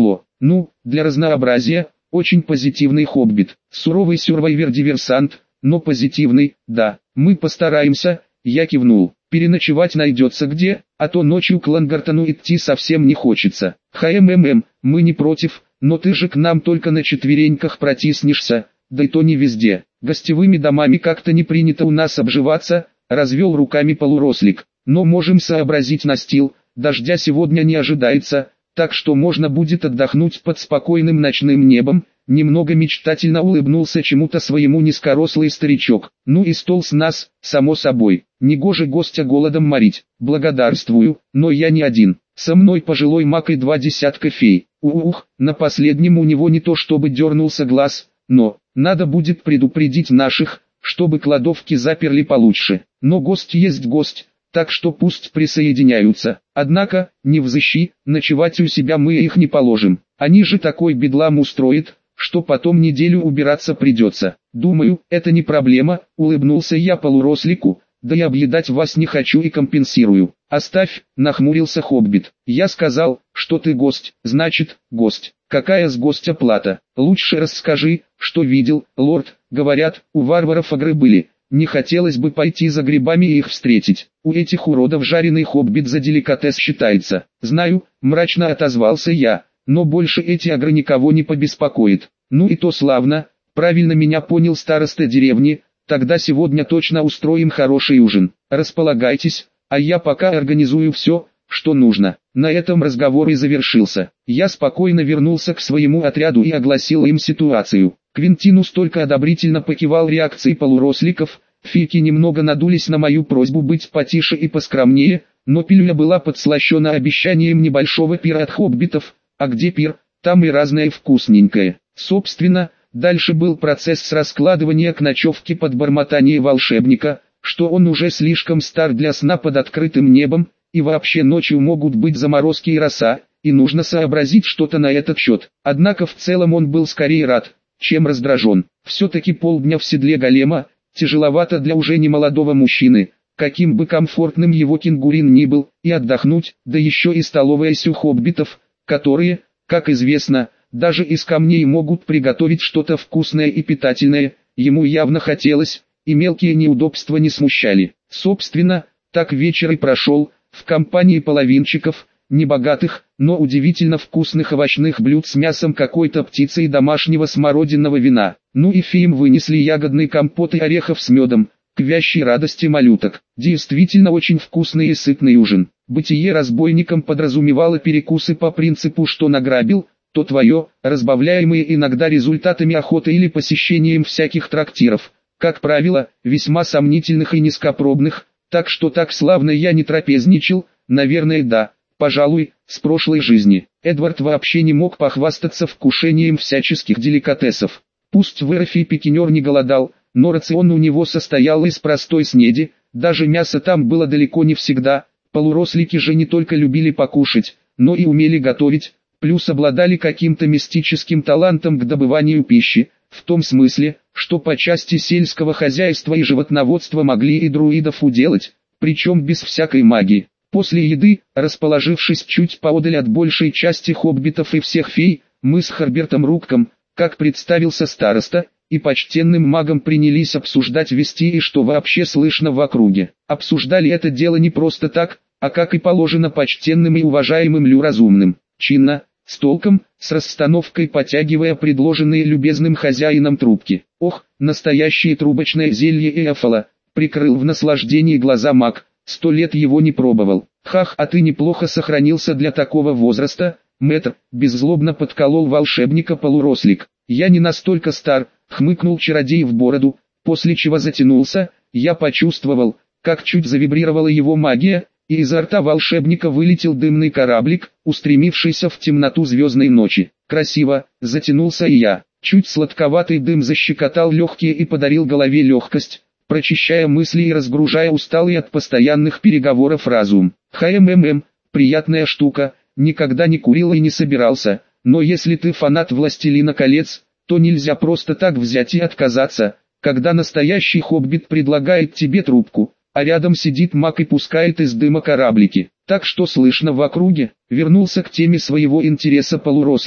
Ну, для разнообразия, очень позитивный хоббит, суровый сюрвайвер-диверсант, но позитивный, да, мы постараемся, я кивнул. Переночевать найдется где, а то ночью к Лангартону идти совсем не хочется. ХММ, мы не против, но ты же к нам только на четвереньках протиснешься, да и то не везде. Гостевыми домами как-то не принято у нас обживаться, развел руками полурослик. Но можем сообразить настил, дождя сегодня не ожидается, так что можно будет отдохнуть под спокойным ночным небом. Немного мечтательно улыбнулся чему-то своему низкорослый старичок. Ну и стол с нас, само собой. Негоже гостя голодом морить. Благодарствую, но я не один. Со мной пожилой маг и два десятка фей. Ух, на последнем у него не то чтобы дернулся глаз, но надо будет предупредить наших, чтобы кладовки заперли получше. Но гость есть гость, так что пусть присоединяются. Однако, не взыщи, ночевать у себя мы их не положим. Они же такой бедлам устроят, что потом неделю убираться придется. Думаю, это не проблема, улыбнулся я полурослику, да и объедать вас не хочу и компенсирую. Оставь, нахмурился хоббит. Я сказал, что ты гость, значит, гость. Какая с гостя плата? Лучше расскажи, что видел, лорд. Говорят, у варваров огры были. Не хотелось бы пойти за грибами и их встретить. У этих уродов жареный хоббит за деликатес считается. Знаю, мрачно отозвался я. Но больше эти огры никого не побеспокоит. Ну и то славно, правильно меня понял староста деревни, тогда сегодня точно устроим хороший ужин. Располагайтесь, а я пока организую все, что нужно. На этом разговор и завершился. Я спокойно вернулся к своему отряду и огласил им ситуацию. Квинтинус только одобрительно покивал реакцией полуросликов, фики немного надулись на мою просьбу быть потише и поскромнее, но пилюля была подслащена обещанием небольшого пира от хоббитов. А где пир, там и разное вкусненькое. Собственно, дальше был процесс с раскладывания к ночевке под бормотание волшебника, что он уже слишком стар для сна под открытым небом, и вообще ночью могут быть заморозки и роса, и нужно сообразить что-то на этот счет. Однако в целом он был скорее рад, чем раздражен. Все-таки полдня в седле голема, тяжеловато для уже немолодого мужчины, каким бы комфортным его кенгурин ни был, и отдохнуть, да еще и столовая сю хоббитов, которые, как известно, даже из камней могут приготовить что-то вкусное и питательное, ему явно хотелось, и мелкие неудобства не смущали. Собственно, так вечер и прошел, в компании половинчиков, небогатых, но удивительно вкусных овощных блюд с мясом какой-то птицы и домашнего смородинного вина. Ну и феям вынесли ягодный компот и орехов с медом, к вящей радости малюток. Действительно очень вкусный и сытный ужин. Бытие разбойником подразумевало перекусы по принципу «что награбил, то твое», разбавляемые иногда результатами охоты или посещением всяких трактиров, как правило, весьма сомнительных и низкопробных, так что так славно я не трапезничал, наверное да, пожалуй, с прошлой жизни. Эдвард вообще не мог похвастаться вкушением всяческих деликатесов. Пусть в Эрофе пикинер не голодал, но рацион у него состоял из простой снеди, даже мясо там было далеко не всегда. Полурослики же не только любили покушать, но и умели готовить, плюс обладали каким-то мистическим талантом к добыванию пищи, в том смысле, что по части сельского хозяйства и животноводства могли и друидов уделать, причем без всякой магии. После еды, расположившись чуть поодаль от большей части хоббитов и всех фей, мы с Харбертом Рукком, как представился староста, и почтенным магом принялись обсуждать вести и что вообще слышно в округе. Обсуждали это дело не просто так, а как и положено почтенным и уважаемым люразумным, чинно, с толком, с расстановкой потягивая предложенные любезным хозяином трубки. Ох, настоящее трубочное зелье Эофола, прикрыл в наслаждении глаза маг, сто лет его не пробовал. Хах, а ты неплохо сохранился для такого возраста, мэтр, беззлобно подколол волшебника полурослик. Я не настолько стар, хмыкнул чародей в бороду, после чего затянулся, я почувствовал, как чуть завибрировала его магия, и изо рта волшебника вылетел дымный кораблик, устремившийся в темноту звездной ночи. Красиво, затянулся и я, чуть сладковатый дым защекотал легкие и подарил голове легкость, прочищая мысли и разгружая усталый от постоянных переговоров разум. ХММ, приятная штука, никогда не курил и не собирался, но если ты фанат «Властелина колец», то нельзя просто так взять и отказаться, когда настоящий хоббит предлагает тебе трубку, а рядом сидит маг и пускает из дыма кораблики. Так что слышно в округе, вернулся к теме своего интереса полурослик.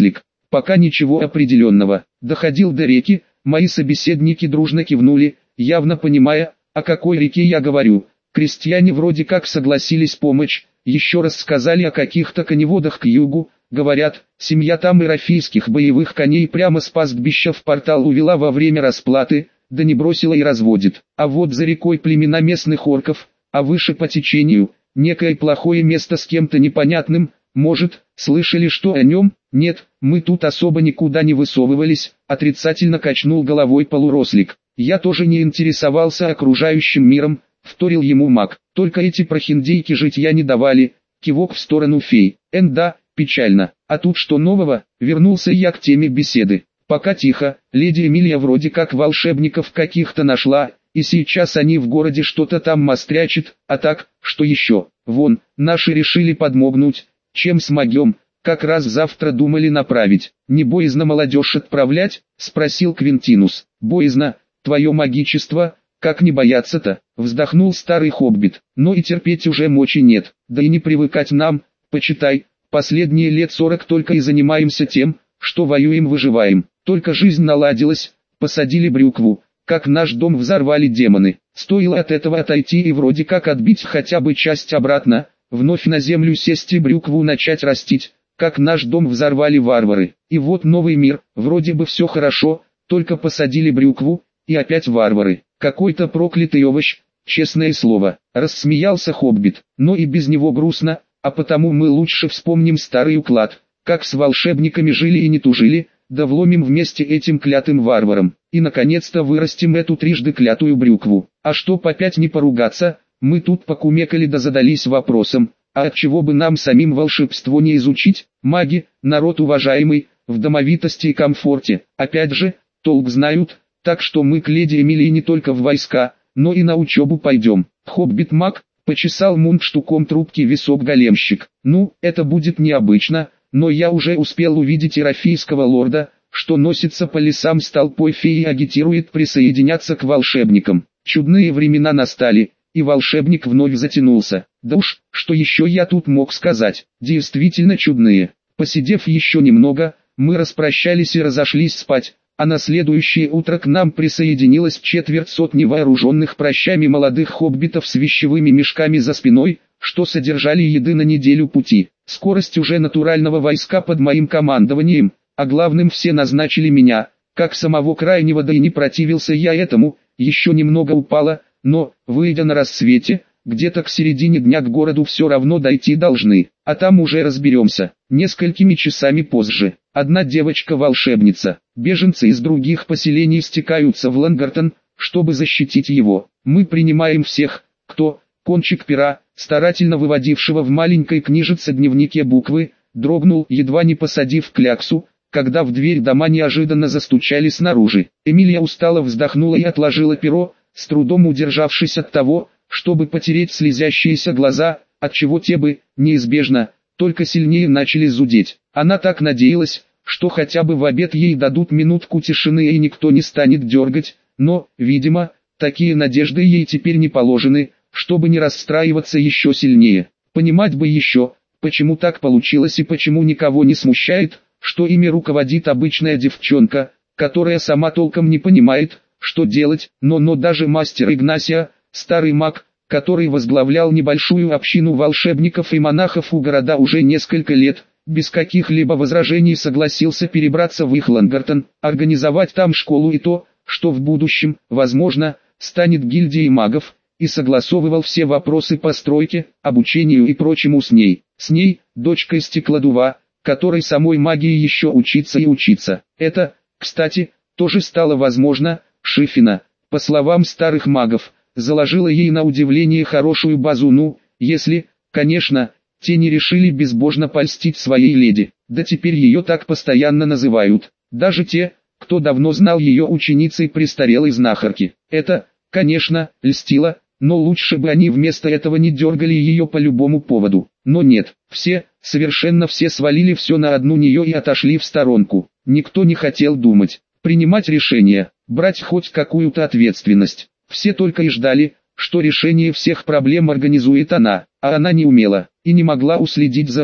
Пока ничего определенного. Доходил до реки, мои собеседники дружно кивнули, явно понимая, о какой реке я говорю. Крестьяне вроде как согласились помочь, еще раз сказали о каких-то коневодах к югу, говорят, семья там ирофийских боевых коней прямо с пастбища в портал увела во время расплаты, да не бросила и разводит. А вот за рекой племена местных орков, а выше по течению, некое плохое место с кем-то непонятным, может, слышали что о нем? Нет, мы тут особо никуда не высовывались, отрицательно качнул головой полурослик. Я тоже не интересовался окружающим миром, вторил ему маг, только эти прохиндейки житья не давали, кивок в сторону фей. Эн да, печально, а тут что нового? Вернулся я к теме беседы. Пока тихо, леди Эмилия вроде как волшебников каких-то нашла, и сейчас они в городе что-то там мострячат, а так, что еще? Вон, наши решили подмогнуть, чем смогем, как раз завтра думали направить. Не боязно молодежь отправлять? Спросил Квинтинус. Боязно, твое магичество, как не бояться-то, вздохнул старый хоббит, но и терпеть уже мочи нет, да и не привыкать нам, почитай, последние лет сорок только и занимаемся тем, что воюем-выживаем, только жизнь наладилась, посадили брюкву, как наш дом взорвали демоны, стоило от этого отойти и вроде как отбить хотя бы часть обратно, вновь на землю сесть и брюкву начать растить, как наш дом взорвали варвары, и вот новый мир, вроде бы все хорошо, только посадили брюкву, и опять варвары, какой-то проклятый овощ, честное слово, рассмеялся хоббит, но и без него грустно, а потому мы лучше вспомним старый уклад, как с волшебниками жили и не тужили, да вломим вместе этим клятым варварам, и наконец-то вырастим эту трижды клятую брюкву. А чтоб опять не поругаться, мы тут покумекали да задались вопросом, а отчего бы нам самим волшебство не изучить? Маги, народ уважаемый, в домовитости и комфорте, опять же, толк знают, так что мы к леди Эмилии не только в войска, но и на учебу пойдем. Хоббит-маг, почесал мундштуком трубки висок големщик. Ну, это будет необычно, но я уже успел увидеть ирофийского лорда, что носится по лесам с толпой фей и агитирует присоединяться к волшебникам. Чудные времена настали, и волшебник вновь затянулся. Да уж, что еще я тут мог сказать, действительно чудные. Посидев еще немного, мы распрощались и разошлись спать, а на следующее утро к нам присоединилось четверть сотни вооруженных прощами молодых хоббитов с вещевыми мешками за спиной, что содержали еды на неделю пути. Скорость уже натурального войска под моим командованием, а главным все назначили меня, как самого крайнего, да и не противился я этому, еще немного упала, но, выйдя на рассвете, где-то к середине дня к городу все равно дойти должны, а там уже разберемся. Несколькими часами позже, одна девочка-волшебница, беженцы из других поселений стекаются в Лангартон, чтобы защитить его. Мы принимаем всех, кто, кончик пера, старательно выводившего в маленькой книжице дневнике буквы, дрогнул, едва не посадив кляксу, когда в дверь дома неожиданно застучали снаружи. Эмилия устало вздохнула и отложила перо, с трудом удержавшись от того, чтобы потереть слезящиеся глаза, отчего те бы, неизбежно, только сильнее начали зудеть. Она так надеялась, что хотя бы в обед ей дадут минутку тишины и никто не станет дергать, но, видимо, такие надежды ей теперь не положены, чтобы не расстраиваться еще сильнее. Понимать бы еще, почему так получилось и почему никого не смущает, что ими руководит обычная девчонка, которая сама толком не понимает, что делать, но но даже мастер Игнасия, старый маг, который возглавлял небольшую общину волшебников и монахов у города уже несколько лет, без каких-либо возражений согласился перебраться в их Лангартон, организовать там школу и то, что в будущем, возможно, станет гильдией магов, и согласовывал все вопросы по стройке, обучению и прочему с ней. С ней, дочкой Стеклодува, которой самой магии еще учиться и учиться. Это, кстати, тоже стало возможно. Шифина, по словам старых магов, заложила ей на удивление хорошую базу, ну, если, конечно, те не решили безбожно польстить своей леди, да теперь ее так постоянно называют, даже те, кто давно знал ее ученицей престарелой знахарки. Это, конечно, льстило, но лучше бы они вместо этого не дергали ее по любому поводу. Но нет, все, совершенно все свалили все на одну нее и отошли в сторонку. Никто не хотел думать, принимать решения, брать хоть какую-то ответственность. Все только и ждали, что решение всех проблем организует она, а она не умела, и не могла уследить за всем.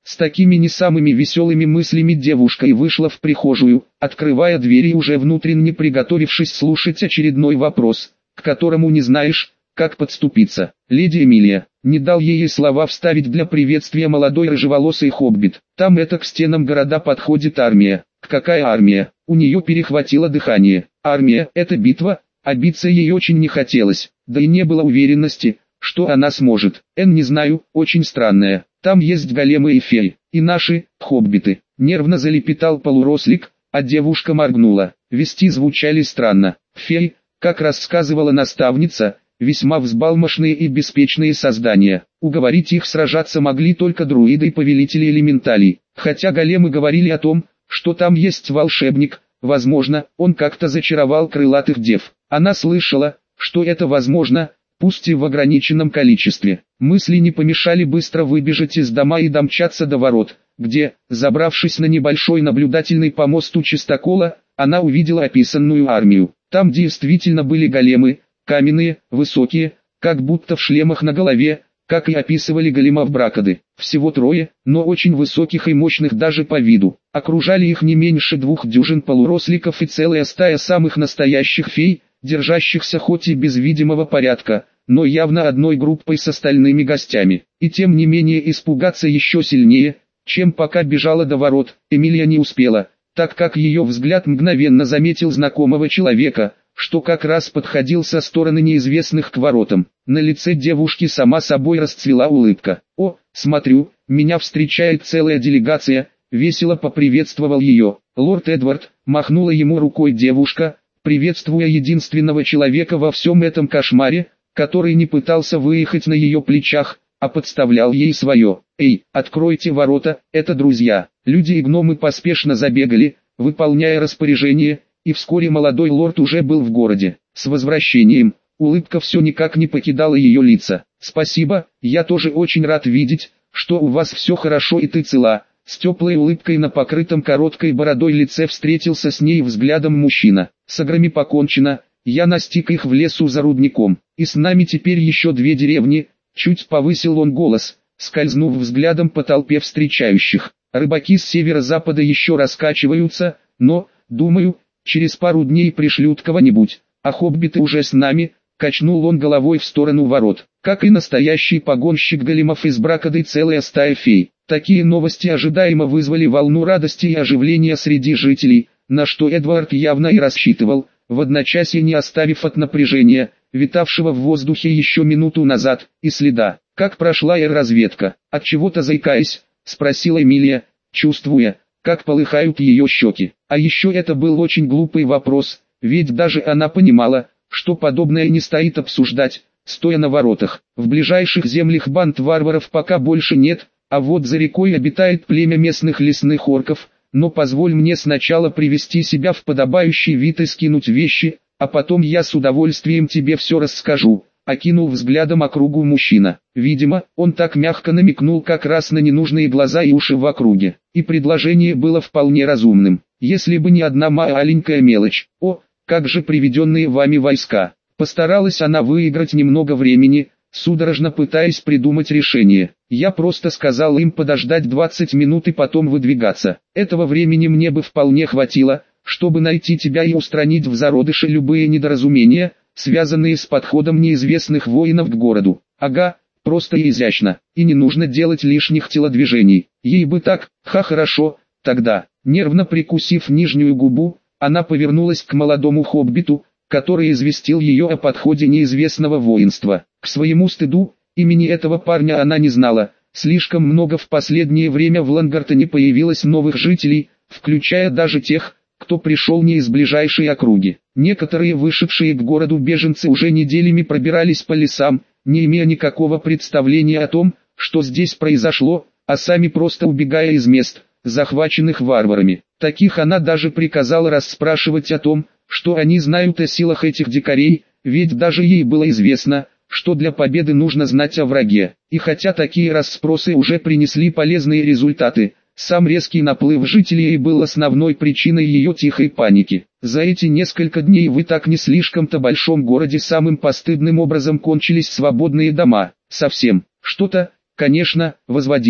С такими не самыми веселыми мыслями девушка и вышла в прихожую, открывая дверь и уже внутренне приготовившись слушать очередной вопрос, к которому не знаешь, как подступиться. Леди Эмилия не дал ей слова вставить для приветствия молодой рыжеволосый хоббит. Там это к стенам города подходит армия. Какая армия? У нее перехватило дыхание. Армия – это битва, а биться ей очень не хотелось, да и не было уверенности, что она сможет. Эн, не знаю, очень странная. Там есть големы и феи, и наши, хоббиты. Нервно залепетал полурослик, а девушка моргнула. Вести звучали странно. Феи, как рассказывала наставница, весьма взбалмошные и беспечные создания. Уговорить их сражаться могли только друиды и повелители элементалей. Хотя големы говорили о том, что там есть волшебник, возможно, он как-то зачаровал крылатых дев. Она слышала, что это возможно, пусть и в ограниченном количестве. Мысли не помешали быстро выбежать из дома и домчаться до ворот, где, забравшись на небольшой наблюдательный помост у чистокола, она увидела описанную армию. Там действительно были големы, каменные, высокие, как будто в шлемах на голове, как и описывали големов Бракады. Всего трое, но очень высоких и мощных даже по виду. Окружали их не меньше двух дюжин полуросликов и целая стая самых настоящих фей, держащихся хоть и без видимого порядка, но явно одной группой с остальными гостями. И тем не менее испугаться еще сильнее, чем пока бежала до ворот, Эмилия не успела, так как ее взгляд мгновенно заметил знакомого человека, что как раз подходил со стороны неизвестных к воротам. На лице девушки сама собой расцвела улыбка. «О, смотрю, меня встречает целая делегация», — весело поприветствовал ее. «Лорд Эдвард», — махнула ему рукой девушка, приветствуя единственного человека во всем этом кошмаре, который не пытался выехать на ее плечах, а подставлял ей свое. «Эй, откройте ворота, это друзья». Люди и гномы поспешно забегали, выполняя распоряжение, и вскоре молодой лорд уже был в городе. С возвращением, улыбка все никак не покидала ее лица. «Спасибо, я тоже очень рад видеть, что у вас все хорошо и ты цела». С теплой улыбкой на покрытом короткой бородой лице встретился с ней взглядом мужчина. «С аграми покончено, я настиг их в лесу за рудником, и с нами теперь еще две деревни», чуть повысил он голос, скользнув взглядом по толпе встречающих. «Рыбаки с северо-запада еще раскачиваются, но, думаю, через пару дней пришлют кого-нибудь, а хоббиты уже с нами», качнул он головой в сторону ворот. Как и настоящий погонщик големов из Бракады целая стая фей. Такие новости ожидаемо вызвали волну радости и оживления среди жителей, на что Эдвард явно и рассчитывал, в одночасье не оставив от напряжения, витавшего в воздухе еще минуту назад, и следа. «Как прошла аэроразведка?» «От чего-то заикаясь?» — спросила Эмилия, чувствуя, как полыхают ее щеки. А еще это был очень глупый вопрос, ведь даже она понимала, что подобное не стоит обсуждать, стоя на воротах. В ближайших землях банд варваров пока больше нет, а вот за рекой обитает племя местных лесных орков, но позволь мне сначала привести себя в подобающий вид и скинуть вещи, а потом я с удовольствием тебе все расскажу», — окинул взглядом округу мужчина. Видимо, он так мягко намекнул как раз на ненужные глаза и уши в округе, и предложение было вполне разумным, если бы не одна маленькая мелочь. «О, как же приведенные вами войска!» Постаралась она выиграть немного времени, судорожно пытаясь придумать решение. «Я просто сказал им подождать двадцать минут и потом выдвигаться. Этого времени мне бы вполне хватило, чтобы найти тебя и устранить в зародыше любые недоразумения, связанные с подходом неизвестных воинов к городу». «Ага, просто и изящно, и не нужно делать лишних телодвижений. Ей бы так, ха, хорошо, тогда». Нервно прикусив нижнюю губу, она повернулась к молодому хоббиту, который известил ее о подходе неизвестного воинства. К своему стыду, имени этого парня она не знала. Слишком много в последнее время в Лангартоне появилось новых жителей, включая даже тех, кто пришел не из ближайшей округи. Некоторые вышедшие к городу беженцы уже неделями пробирались по лесам, не имея никакого представления о том, что здесь произошло, а сами просто убегая из мест, захваченных варварами. Таких она даже приказала расспрашивать о том, что они знают о силах этих дикарей, ведь даже ей было известно, что для победы нужно знать о враге. И хотя такие расспросы уже принесли полезные результаты, сам резкий наплыв жителей был основной причиной ее тихой паники. За эти несколько дней в и так не слишком-то большом городе самым постыдным образом кончились свободные дома. Совсем, что-то, конечно, возводилось,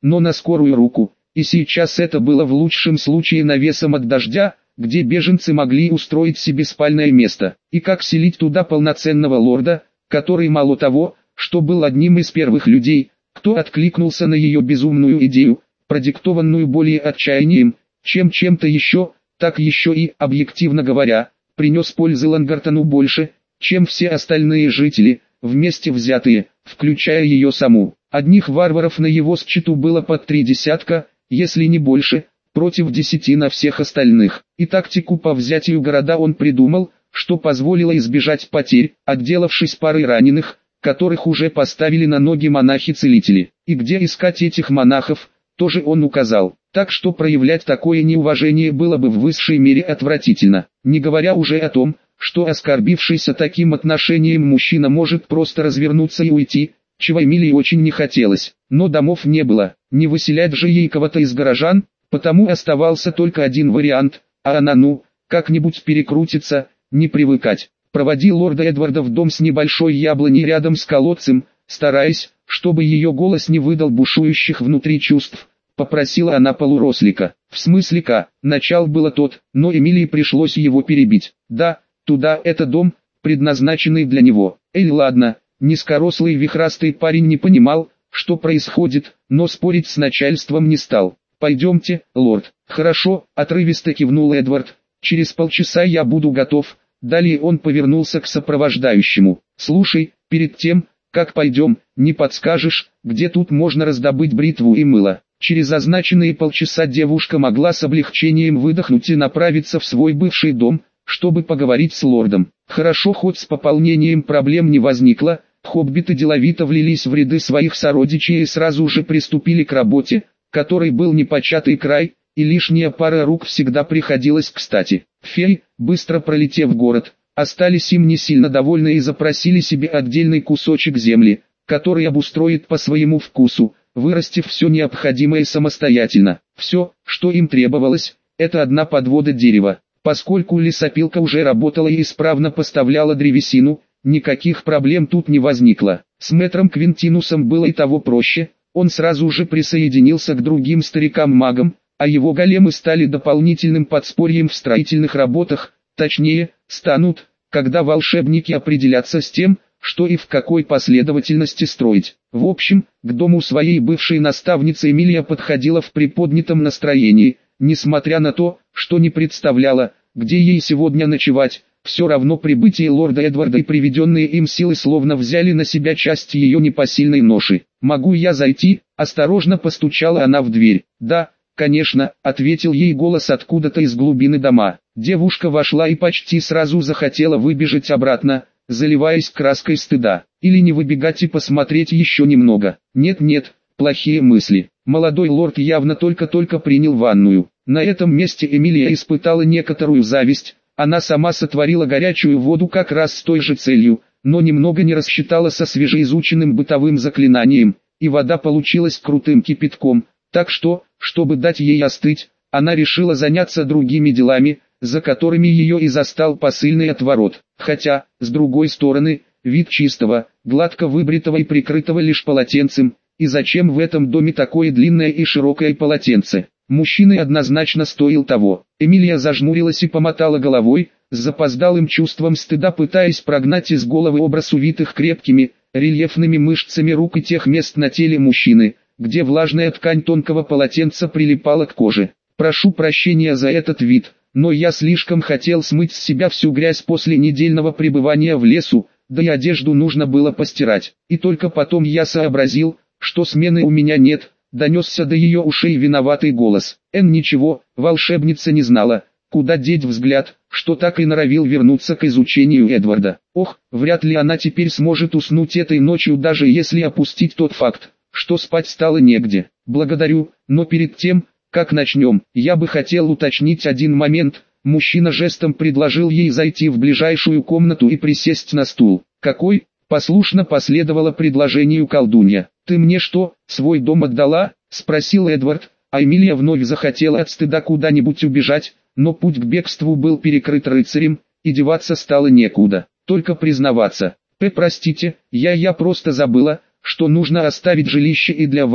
но на скорую руку, и сейчас это было в лучшем случае навесом от дождя, где беженцы могли устроить себе спальное место, и как селить туда полноценного лорда, который мало того, что был одним из первых людей, кто откликнулся на ее безумную идею, продиктованную более отчаянием, чем чем-то еще, так еще и, объективно говоря, принес пользы Лангартону больше, чем все остальные жители, вместе взятые, включая ее саму. Одних варваров на его счету было под три десятка, если не больше, против десяти на всех остальных. И тактику по взятию города он придумал, что позволило избежать потерь, отделавшись парой раненых, которых уже поставили на ноги монахи-целители. И где искать этих монахов, тоже он указал. Так что проявлять такое неуважение было бы в высшей мере отвратительно, не говоря уже о том, что оскорбившийся таким отношением мужчина может просто развернуться и уйти, чего Эмилии очень не хотелось. Но домов не было, не выселять же ей кого-то из горожан, потому оставался только один вариант, а она ну, как-нибудь перекрутится, не привыкать. Проводи лорда Эдварда в дом с небольшой яблоней рядом с колодцем, стараясь, чтобы ее голос не выдал бушующих внутри чувств, попросила она полурослика. В смысле ка, начал было тот, но Эмилии пришлось его перебить. Да, туда, это дом, предназначенный для него. Эй, ладно, низкорослый вихрастый парень не понимал, что происходит, но спорить с начальством не стал. «Пойдемте, лорд». «Хорошо», — отрывисто кивнул Эдвард, «через полчаса я буду готов». Далее он повернулся к сопровождающему. «Слушай, перед тем, как пойдем, не подскажешь, где тут можно раздобыть бритву и мыло?» Через означенные полчаса девушка могла с облегчением выдохнуть и направиться в свой бывший дом, чтобы поговорить с лордом. Хорошо, хоть с пополнением проблем не возникло, хоббиты деловито влились в ряды своих сородичей и сразу же приступили к работе, которой был непочатый край, и лишняя пара рук всегда приходилась кстати. Феи, быстро пролетев город, остались им не сильно довольны и запросили себе отдельный кусочек земли, который обустроит по своему вкусу, вырастив все необходимое самостоятельно. Все, что им требовалось, это одна подвода дерева. Поскольку лесопилка уже работала и исправно поставляла древесину, никаких проблем тут не возникло. С мэтром Квинтинусом было и того проще, он сразу же присоединился к другим старикам-магам, а его големы стали дополнительным подспорьем в строительных работах, точнее, станут, когда волшебники определятся с тем, что и в какой последовательности строить. В общем, к дому своей бывшей наставницы Эмилия подходила в приподнятом настроении, несмотря на то, что не представляла, где ей сегодня ночевать. Все равно прибытие лорда Эдварда и приведенные им силы словно взяли на себя часть ее непосильной ноши. «Могу я зайти?» – осторожно постучала она в дверь. «Да, конечно», – ответил ей голос откуда-то из глубины дома. Девушка вошла и почти сразу захотела выбежать обратно, заливаясь краской стыда. Или не выбегать и посмотреть еще немного. Нет-нет, плохие мысли. Молодой лорд явно только-только принял ванную. На этом месте Эмилия испытала некоторую зависть. Она сама сотворила горячую воду как раз с той же целью, но немного не рассчитала со свежеизученным бытовым заклинанием, и вода получилась крутым кипятком, так что, чтобы дать ей остыть, она решила заняться другими делами, за которыми ее и застал посыльный отворот. Хотя, с другой стороны, вид чистого, гладко выбритого и прикрытого лишь полотенцем, и зачем в этом доме такое длинное и широкое полотенце? Мужчины однозначно стоил того. Эмилия зажмурилась и помотала головой, с запоздалым чувством стыда пытаясь прогнать из головы образ увитых крепкими, рельефными мышцами рук и тех мест на теле мужчины, где влажная ткань тонкого полотенца прилипала к коже. «Прошу прощения за этот вид, но я слишком хотел смыть с себя всю грязь после недельного пребывания в лесу, да и одежду нужно было постирать. И только потом я сообразил, что смены у меня нет», — донесся до ее ушей виноватый голос. Эн ничего, волшебница не знала, куда деть взгляд, что так и норовил вернуться к изучению Эдварда. Ох, вряд ли она теперь сможет уснуть этой ночью, даже если опустить тот факт, что спать стало негде. «Благодарю, но перед тем, как начнем, я бы хотел уточнить один момент». Мужчина жестом предложил ей зайти в ближайшую комнату и присесть на стул. «Какой?» — послушно последовало предложению колдунья. «Ты мне что, свой дом отдала?» — спросил Эдвард, а Эмилия вновь захотела от стыда куда-нибудь убежать, но путь к бегству был перекрыт рыцарем, и деваться стало некуда, только признаваться. «П, простите, я я просто забыла, что нужно оставить жилище и для вас,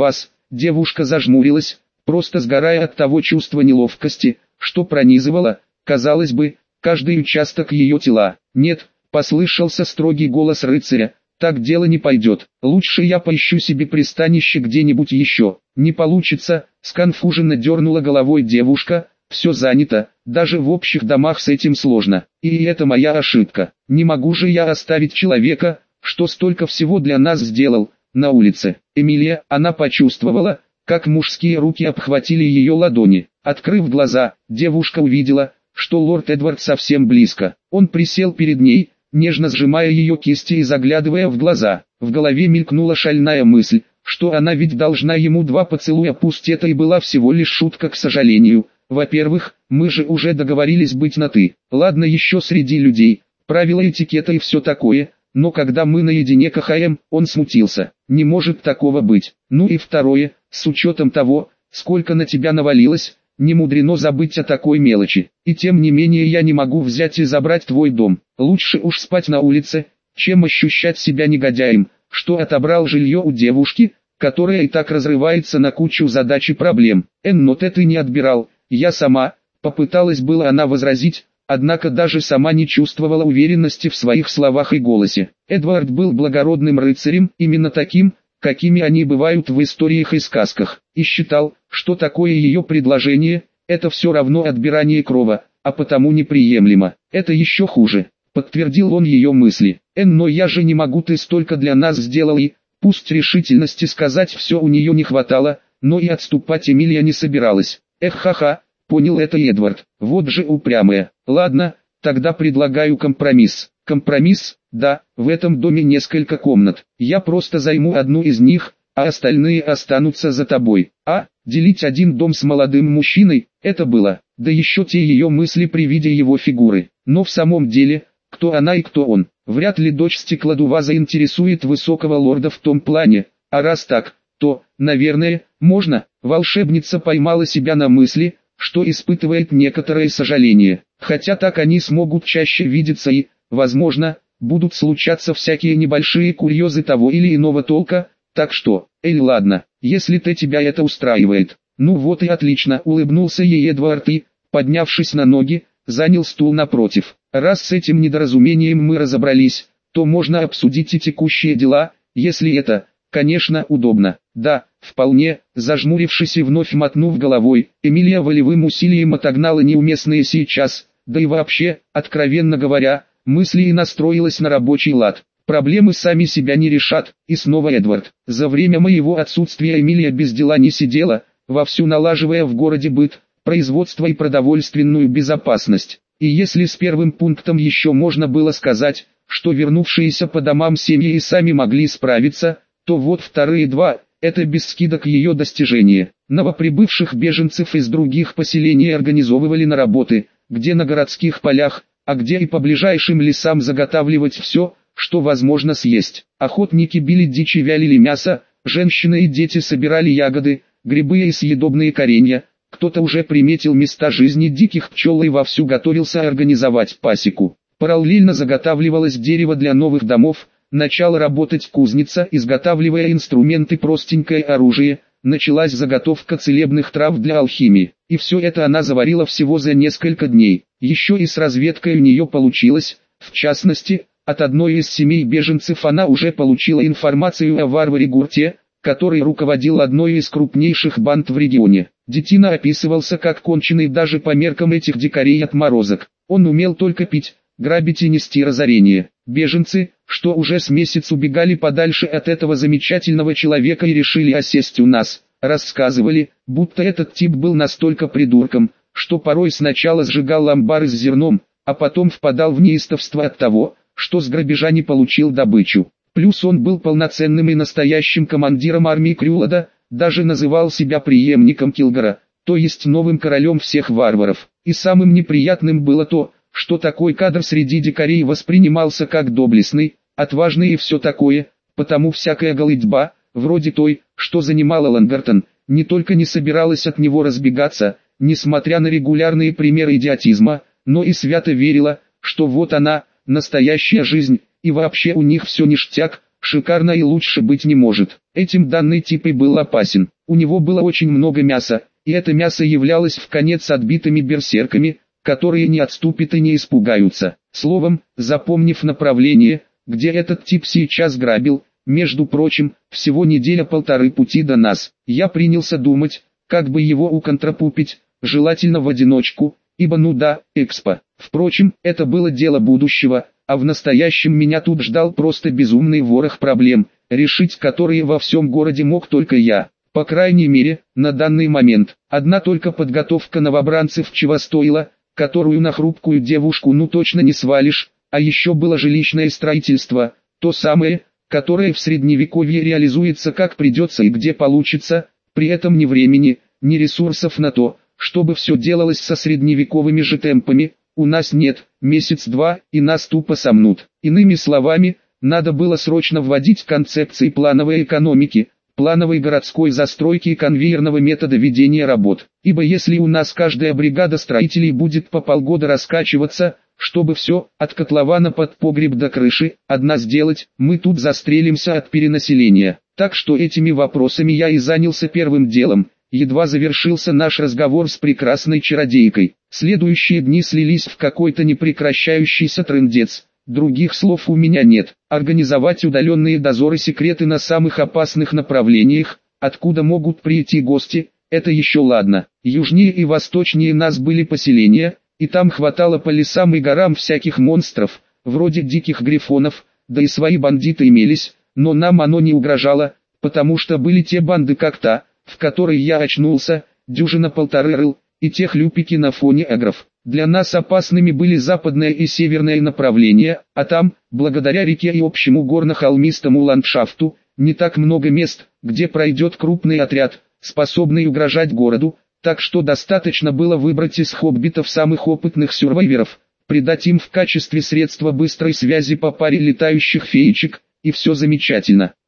Девушка зажмурилась, просто сгорая от того чувства неловкости, что пронизывало, казалось бы, каждый участок ее тела. «Нет», — послышался строгий голос рыцаря, — «так дело не пойдет. Лучше я поищу себе пристанище где-нибудь еще». «Не получится», — сконфуженно дернула головой девушка, — «все занято, даже в общих домах с этим сложно. И это моя ошибка. Не могу же я оставить человека, что столько всего для нас сделал, на улице». Эмилия, она почувствовала, как мужские руки обхватили ее ладони. Открыв глаза, девушка увидела, что лорд Эдвард совсем близко. Он присел перед ней, нежно сжимая ее кисти и заглядывая в глаза. В голове мелькнула шальная мысль, что она ведь должна ему два поцелуя, пусть это и была всего лишь шутка, к сожалению. Во-первых, мы же уже договорились быть на «ты». Ладно, еще среди людей, правила этикета и все такое, но когда мы наедине кахаем, он смутился. Не может такого быть. Ну и второе, с учетом того, сколько на тебя навалилось, не мудрено забыть о такой мелочи. И тем не менее я не могу взять и забрать твой дом. Лучше уж спать на улице, чем ощущать себя негодяем, что отобрал жилье у девушки, которая и так разрывается на кучу задач и проблем. Эн, но ты не отбирал, я сама, попыталась было она возразить, однако даже сама не чувствовала уверенности в своих словах и голосе. Эдвард был благородным рыцарем, именно таким, какими они бывают в историях и сказках, и считал, что такое ее предложение, это все равно отбирание крова, а потому неприемлемо. Это еще хуже, подтвердил он ее мысли. Эн, но я же не могу, ты столько для нас сделал, и, пусть решительности сказать все у нее не хватало, но и отступать Эмилия не собиралась. Эх, ха-ха, понял это Эдвард, вот же упрямая. Ладно, тогда предлагаю компромисс. Компромисс? Да, в этом доме несколько комнат. Я просто займу одну из них, а остальные останутся за тобой. А, делить один дом с молодым мужчиной, это было, да еще те ее мысли при виде его фигуры. Но в самом деле, кто она и кто он? Вряд ли дочь Стеклодува заинтересует высокого лорда в том плане, а раз так, то, наверное, можно. Волшебница поймала себя на мысли, что испытывает некоторое сожаление. Хотя так они смогут чаще видеться и, возможно, будут случаться всякие небольшие курьезы того или иного толка, так что, эй, ладно, если ты тебя это устраивает. Ну вот и отлично, улыбнулся ей Эдвард и, поднявшись на ноги, занял стул напротив. Раз с этим недоразумением мы разобрались, то можно обсудить и текущие дела, если это, конечно, удобно. Да, вполне, зажмурившись и вновь мотнув головой, Эмилия волевым усилием отогнала неуместные сейчас, да и вообще, откровенно говоря, мысли и настроилась на рабочий лад. Проблемы сами себя не решат, и снова Эдвард. За время моего отсутствия Эмилия без дела не сидела, вовсю налаживая в городе быт, производство и продовольственную безопасность. И если с первым пунктом еще можно было сказать, что вернувшиеся по домам семьи и сами могли справиться, то вот вторые два – это без скидок ее достижения. Новоприбывших беженцев из других поселений организовывали на работы, где на городских полях, а где и по ближайшим лесам заготавливать все, что возможно съесть. Охотники били дичь и вялили мясо, женщины и дети собирали ягоды, грибы и съедобные коренья. Кто-то уже приметил места жизни диких пчел и вовсю готовился организовать пасеку. Параллельно заготавливалось дерево для новых домов, начала работать кузница, изготавливая инструменты, простенькое оружие, началась заготовка целебных трав для алхимии. И все это она заварила всего за несколько дней. Еще и с разведкой у нее получилось, в частности, от одной из семей беженцев она уже получила информацию о варваре Гурте, который руководил одной из крупнейших банд в регионе. Детина описывался как конченый даже по меркам этих дикарей отморозок. Он умел только пить, грабить и нести разорение. Беженцы, что уже с месяц убегали подальше от этого замечательного человека и решили осесть у нас, рассказывали, будто этот тип был настолько придурком, что порой сначала сжигал амбары с зерном, а потом впадал в неистовство от того, что с грабежа не получил добычу. Плюс он был полноценным и настоящим командиром армии Крюлада, даже называл себя преемником Килгора, то есть новым королем всех варваров. И самым неприятным было то, что такой кадр среди дикарей воспринимался как доблестный, отважный и все такое, потому всякая голытьба, вроде той, что занимала Лангартон, не только не собиралась от него разбегаться, несмотря на регулярные примеры идиотизма, но и свято верила, что вот она, настоящая жизнь, и вообще у них все ништяк, шикарно и лучше быть не может. Этим данный тип и был опасен. У него было очень много мяса, и это мясо являлось вконец отбитыми берсерками, которые не отступят и не испугаются. Словом, запомнив направление, где этот тип сейчас грабил, между прочим, всего неделя-полторы пути до нас, я принялся думать, как бы его уконтрапупить, желательно в одиночку, ибо ну да, экспо. Впрочем, это было дело будущего, а в настоящем меня тут ждал просто безумный ворох проблем, решить которые во всем городе мог только я. По крайней мере, на данный момент. Одна только подготовка новобранцев чего стоила, которую на хрупкую девушку ну точно не свалишь, а еще было жилищное строительство, то самое, которое в средневековье реализуется как придется и где получится, при этом ни времени, ни ресурсов на то, чтобы все делалось со средневековыми же темпами, у нас нет, месяц-два, и нас тупо сомнут. Иными словами, надо было срочно вводить концепции плановой экономики, плановой городской застройки и конвейерного метода ведения работ. Ибо если у нас каждая бригада строителей будет по полгода раскачиваться, чтобы все, от котлована под погреб до крыши, одна сделать, мы тут застрелимся от перенаселения. Так что этими вопросами я и занялся первым делом. Едва завершился наш разговор с прекрасной чародейкой. Следующие дни слились в какой-то непрекращающийся трындец. Других слов у меня нет. Организовать удаленные дозоры секреты на самых опасных направлениях, откуда могут прийти гости, это еще ладно. Южнее и восточнее нас были поселения, и там хватало по лесам и горам всяких монстров, вроде диких грифонов, да и свои бандиты имелись, но нам оно не угрожало, потому что были те банды как та, в которой я очнулся, дюжина-полторы рыл, и те хлюпики на фоне эгров. Для нас опасными были западное и северное направления, а там, благодаря реке и общему горно-холмистому ландшафту, не так много мест, где пройдет крупный отряд, способный угрожать городу, так что достаточно было выбрать из хоббитов самых опытных сюрвайверов, придать им в качестве средства быстрой связи по паре летающих феечек, и все замечательно.